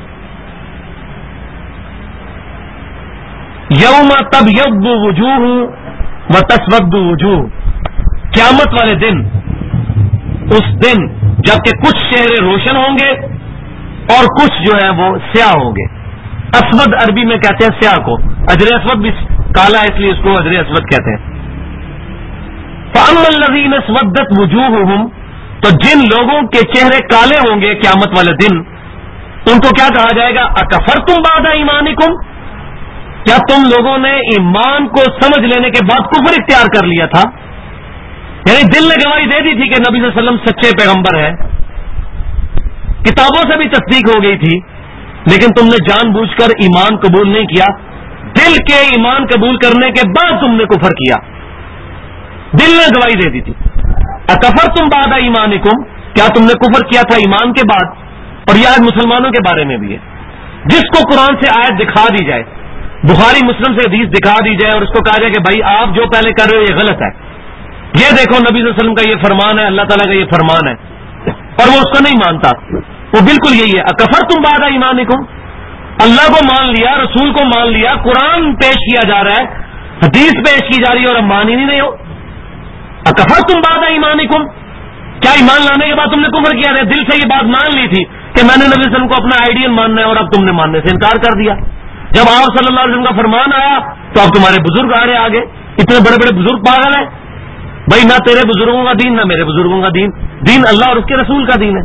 یوم تبیض وجوہ وتسود وجوہ، قیامت والے دن، اس دن جب کہ کچھ چہرے روشن ہوں گے اور کچھ جو ہے وہ سیاہ ہوں گے. اسود عربی میں کہتے ہیں سیاہ کو، اجر اسود بھی کالا ہے اس لیے اس کو اجر اسود کہتے ہیں. فَأَمَّا الَّذِينَ اسْوَدَّتْ وُجُوهُهُمْ، تو جن لوگوں کے چہرے کالے ہوں گے قیامت والے دن، ان کو کیا کہا جائے گا؟ اکفرتم بعد ایمانکم، کیا تم لوگوں نے ایمان کو سمجھ لینے کے بعد کفر اختیار کر لیا تھا؟ یعنی دل نے گواہی دے دی تھی کہ نبی صلی اللہ علیہ وسلم سچے پیغمبر ہے، کتابوں سے بھی تصدیق ہو گئی تھی، لیکن تم نے جان بوجھ کر ایمان قبول نہیں کیا، دل کے ایمان قبول کرنے کے بعد تم نے کفر کیا، دل نے گواہی دے دی تھی۔ اکفرتم بعد ایمانکم، کیا تم نے کفر کیا تھا ایمان کے بعد؟ اور یہ آج مسلمانوں کے بارے میں بھی ہے، جس کو قرآن سے آیت دکھا دی جائے، بخاری مسلم سے حدیث دکھا دی جائے اور اس کو کہا جائے کہ بھائی آپ جو پہلے کر رہے ہو یہ غلط ہے، یہ دیکھو نبی صلی اللہ علیہ وسلم کا یہ فرمان ہے، اللہ تعالیٰ کا یہ فرمان ہے، اور وہ اس کو نہیں مانتا، وہ بالکل یہی ہے اکفرتم بعد ایمانکم، اللہ کو مان لیا، رسول کو مان لیا، قرآن پیش کیا جا رہا ہے، حدیث پیش کی جا رہی ہے اور اب مان ہی نہیں ہو۔ اکفرتم بعد ایمانکم، کیا ایمان لانے کے بعد تم نے کفر کیا ہے؟ دل سے یہ بات مان لی تھی کہ میں نے نبی صلی اللہ علیہ وسلم کو اپنا آئیڈیل ماننا ہے، اور اب تم نے ماننے سے انکار کر دیا۔ جب آپ صلی اللہ علیہ وسلم کا فرمان آیا تو اب تمہارے بزرگ آ رہے آگے، اتنے بڑے بڑے بزرگ پاگل ہیں بھائی، نہ تیرے بزرگوں کا دین نہ میرے بزرگوں کا دین، دین اللہ اور اس کے رسول کا دین ہے۔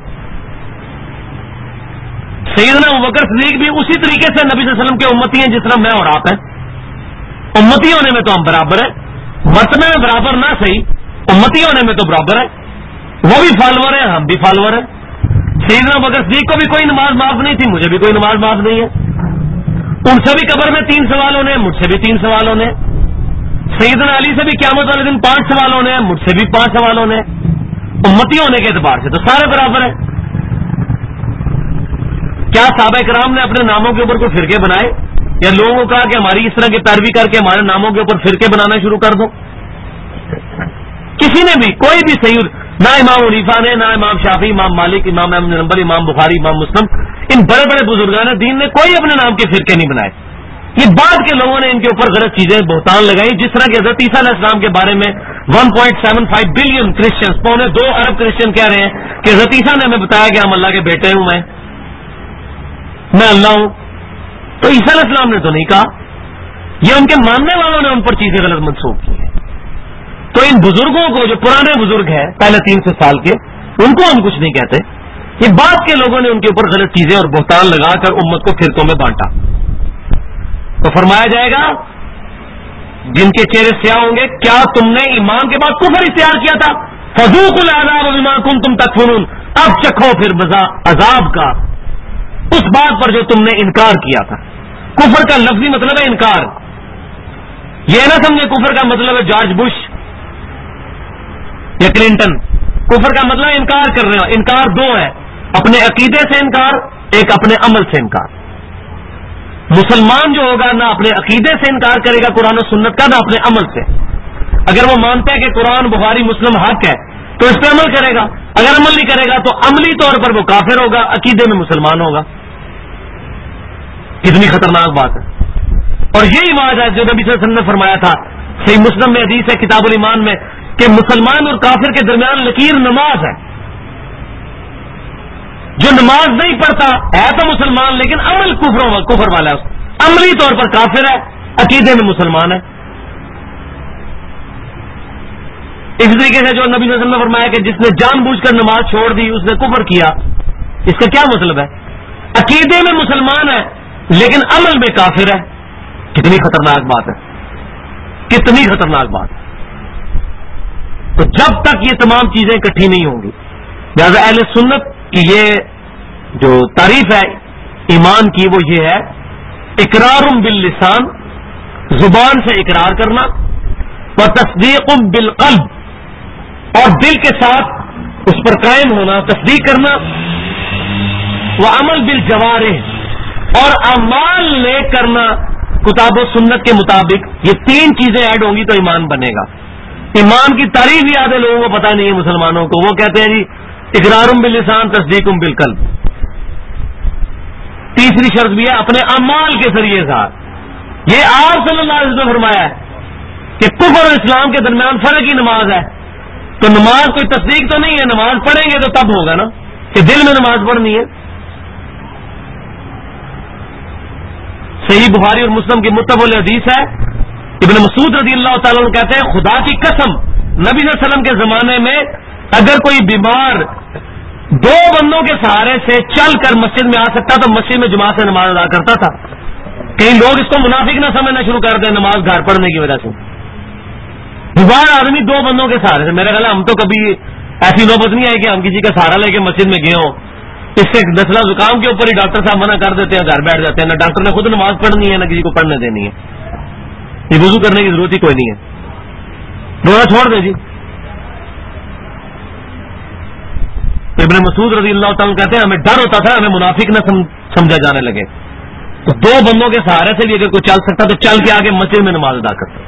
سیدنا ابوبکر صدیق بھی اسی طریقے سے نبی صلی اللہ علیہ وسلم کے امتی ہیں جس طرح میں اور آپ ہیں، امتی ہونے میں تو ہم برابر ہیں، مرتبے میں برابر نہ صحیح، امتی ہونے میں تو برابر ہے، وہ بھی فالوور ہیں ہم بھی فالوور ہیں۔ سیدنا ابوبکر صدیق کو بھی کوئی نماز معاف نہیں تھی، مجھے بھی کوئی نماز معاف نہیں ہے، ان سے بھی قبر میں 3 سوال ہونے ہیں، مجھ سے بھی 3 سوال ہونے ہیں، سیدنا علی سے بھی قیامت والے دن 5 سوال ہونے ہیں، مجھ سے بھی 5 سوال ہونے ہیں، امتی ہونے کے اعتبار سے تو سارے برابر ہیں۔ کیا صحابہ کرام نے اپنے ناموں کے اوپر کوئی فرقے بنائے، یا لوگوں کو کہا کہ ہماری اس طرح کی پیروی کر کے ہمارے ناموں کے اوپر فرقے بنانا شروع کر دو؟ کسی نے بھی، کوئی بھی صحیح، نہ امام حنیفہ نے، نہ امام شافعی، امام مالک، امام احمد بن حنبل، امام بخاری، امام مسلم، ان بڑے بڑے بزرگان دین نے کوئی اپنے نام کے فرقے نہیں بنائے۔ یہ بعد کے لوگوں نے ان کے اوپر غلط چیزیں بہتان لگائی، جس طرح کہ حضرت عیسیٰ علیہ السلام کے بارے میں 1.75 بلین کرسچنز، 2.25 ارب کرسچن کہہ رہے ہیں کہ حضرت عیسیٰ نے ہمیں بتایا کہ ہم اللہ کے بیٹے ہوں، میں اللہ ہوں، تو عیسیٰ علیہ السلام نے تو نہیں کہا، یہ ان کے ماننے والوں نے ان پر چیزیں غلط منسوخ کی ہیں۔ تو ان بزرگوں کو، جو پرانے بزرگ ہیں پہلے 300 سال کے، ان کو ہم کچھ نہیں کہتے، یہ بعد کے لوگوں نے ان کے اوپر غلط چیزیں اور بہتان لگا کر امت کو فرقوں میں بانٹا۔ تو فرمایا جائے گا جن کے چہرے سیاہ ہوں گے، کیا تم نے ایمان کے بعد کفر اختیار کیا تھا؟ فذوقوا العذاب بما کنتم تکفرون، اب چکھو پھر عذاب کا اس بات پر جو تم نے انکار کیا تھا۔ کفر کا لفظی مطلب ہے انکار، یہ نہ سمجھے کفر کا مطلب ہے جارج بش یا کلنٹن، کفر کا مطلب انکار کرنے والا۔ انکار 2 ہے، اپنے عقیدے سے انکار، ایک اپنے عمل سے انکار۔ مسلمان جو ہوگا نہ اپنے عقیدے سے انکار کرے گا قرآن و سنت کا، نہ اپنے عمل سے۔ اگر وہ مانتا ہے کہ قرآن بخاری مسلم حق ہے تو اس پہ عمل کرے گا، اگر عمل نہیں کرے گا تو عملی طور پر وہ کافر ہوگا، عقیدے میں مسلمان ہوگا۔ کتنی خطرناک بات ہے۔ اور یہی بات ہے جو نبی صلی اللہ علیہ وسلم نے فرمایا تھا، صحیح مسلم میں حدیث ہے کتاب الایمان میں، کہ مسلمان اور کافر کے درمیان لکیر نماز ہے۔ جو نماز نہیں پڑھتا ہے تو مسلمان، لیکن عمل کفر والا ہے، عملی طور پر کافر ہے، عقیدے میں مسلمان ہے۔ اس طریقے سے جو نبی صلی اللہ علیہ وسلم نے فرمایا کہ جس نے جان بوجھ کر نماز چھوڑ دی اس نے کفر کیا، اس کا کیا مطلب ہے؟ عقیدے میں مسلمان ہے لیکن عمل میں کافر ہے۔ کتنی خطرناک بات ہے، کتنی خطرناک بات ہے۔ تو جب تک یہ تمام چیزیں اکٹھی نہیں ہوں گی، لہٰذا اہل سنت کی یہ جو تعریف ہے ایمان کی وہ یہ ہے، اقرار باللسان، زبان سے اقرار کرنا، و تصدیق بالقلب، اور دل کے ساتھ اس پر قائم ہونا، تصدیق کرنا، وہ عمل بالجوارح، اور اعمال لے کرنا کتاب و سنت کے مطابق۔ یہ 3 چیزیں ایڈ ہوں گی تو ایمان بنے گا۔ ایمان کی تعریف ہی آدھے لوگوں کو پتہ نہیں ہے مسلمانوں کو، وہ کہتے ہیں جی اقرار باللسان تصدیق بالقلب۔ تیسری شرط بھی ہے اپنے اعمال کے ذریعے ساتھ۔ یہ آپ صلی اللہ علیہ وسلم نے فرمایا ہے کہ کفر اور اسلام کے درمیان فرق ہی نماز ہے، تو نماز کوئی تصدیق تو نہیں ہے، نماز پڑھیں گے تو تب ہوگا نا کہ دل میں نماز پڑھنی ہے۔ صحیح بخاری اور مسلم کی متفق حدیث ہے، ابن مسعود رضی اللہ تعالیٰ عنہ کہتے ہیں خدا کی قسم نبی صلی اللہ علیہ وسلم کے زمانے میں اگر کوئی بیمار 2 بندوں کے سہارے سے چل کر مسجد میں آ سکتا تو مسجد میں جماعت سے نماز ادا کرتا تھا. کئی لوگ اس کو منافق نہ سمجھنا شروع کر دیں نماز گھر پڑھنے کی وجہ سے. بیمار آدمی 2 بندوں کے سہارے سے, میرا خیال ہے ہم تو کبھی ایسی نوبت نہیں آئی کہ ہم کسی کا سہارا لے کے مسجد میں گئے ہوں. اس سے نزلہ زکام کے اوپر ہی ڈاکٹر صاحب منع کر دیتے ہیں, گھر بیٹھ جاتے ہیں. نہ ڈاکٹر نے خود نماز پڑھنی ہے نہ کسی کو پڑھنے دینی ہے. یہ وضو کرنے کی ضرورت ہی کوئی نہیں ہے, روزہ چھوڑ دیں جی. ابن مسعود رضی اللہ تعالیٰ کہتے ہیں ہمیں ڈر ہوتا تھا ہمیں منافق نہ سمجھا جانے لگے. تو 2 بندوں کے سہارے سے بھی اگر کوئی چل سکتا تو چل کے آگے مسجد میں نماز ادا کرتا.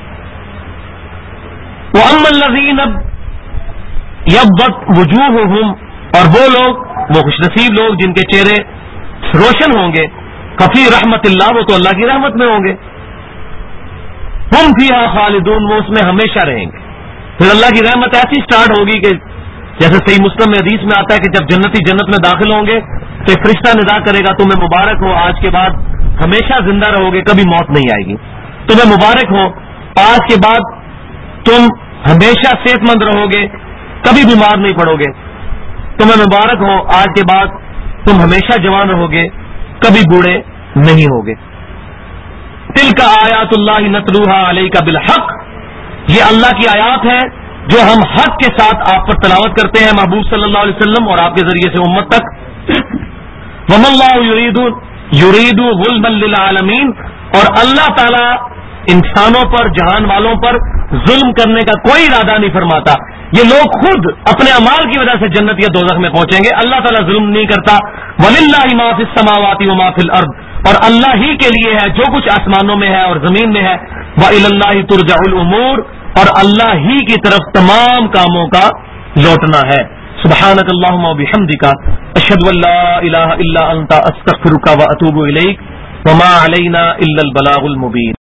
وَأَمَّا الَّذِينَ يَبَّتْ وُجُوهُهُمْ, اور وہ لوگ, وہ خوش نصیب لوگ جن کے چہرے روشن ہوں گے, فِي رحمت اللہ, وہ تو اللہ کی رحمت میں ہوں گے. ہم فیہا خالدون, وہ اس میں ہمیشہ رہیں گے. پھر اللہ کی رحمت ایسی سٹارٹ ہوگی کہ جیسے صحیح مسلم میں حدیث میں آتا ہے کہ جب جنتی جنت میں داخل ہوں گے تو ایک فرشتہ ندا کرے گا, تمہیں مبارک ہو, آج کے بعد ہمیشہ زندہ رہو گے, کبھی موت نہیں آئے گی. تمہیں مبارک ہو, آج کے بعد تم ہمیشہ صحت مند رہو گے, کبھی بیمار نہیں پڑو گے. تمہیں مبارک ہو, آج کے بعد تم ہمیشہ جوان رہو گے, کبھی بوڑھے نہیں ہوگے. تلک آیات اللہ نتلوہا علیک بالحق, یہ اللہ کی آیات ہے جو ہم حق کے ساتھ آپ پر تلاوت کرتے ہیں محبوب صلی اللہ علیہ وسلم اور آپ کے ذریعے سے امت تک. وَمَا اللَّهُ يُرِيدُ ظُلْمًا لِلْعَالَمِينَ, اور اللہ تعالی انسانوں پر, جہان والوں پر ظلم کرنے کا کوئی ارادہ نہیں فرماتا. یہ لوگ خود اپنے اعمال کی وجہ سے جنت یا دوزخ میں پہنچیں گے, اللہ تعالیٰ ظلم نہیں کرتا. وَلِلَّهِ مَا فِي السَّمَاوَاتِ وَمَا فِي الْأَرْضِ, اور اللہ ہی کے لیے ہے جو کچھ آسمانوں میں ہے اور زمین میں ہے. وَإِلَى اللَّهِ تُرْجَعُ الْأُمُورُ, اور اللہ ہی کی طرف تمام کاموں کا لوٹنا ہے. سبحانک اللہم و بحمدک, اشہد ان لا الہ الا انت, استغفرک و اتوب الیک, وما علینا الا البلاغ المبین.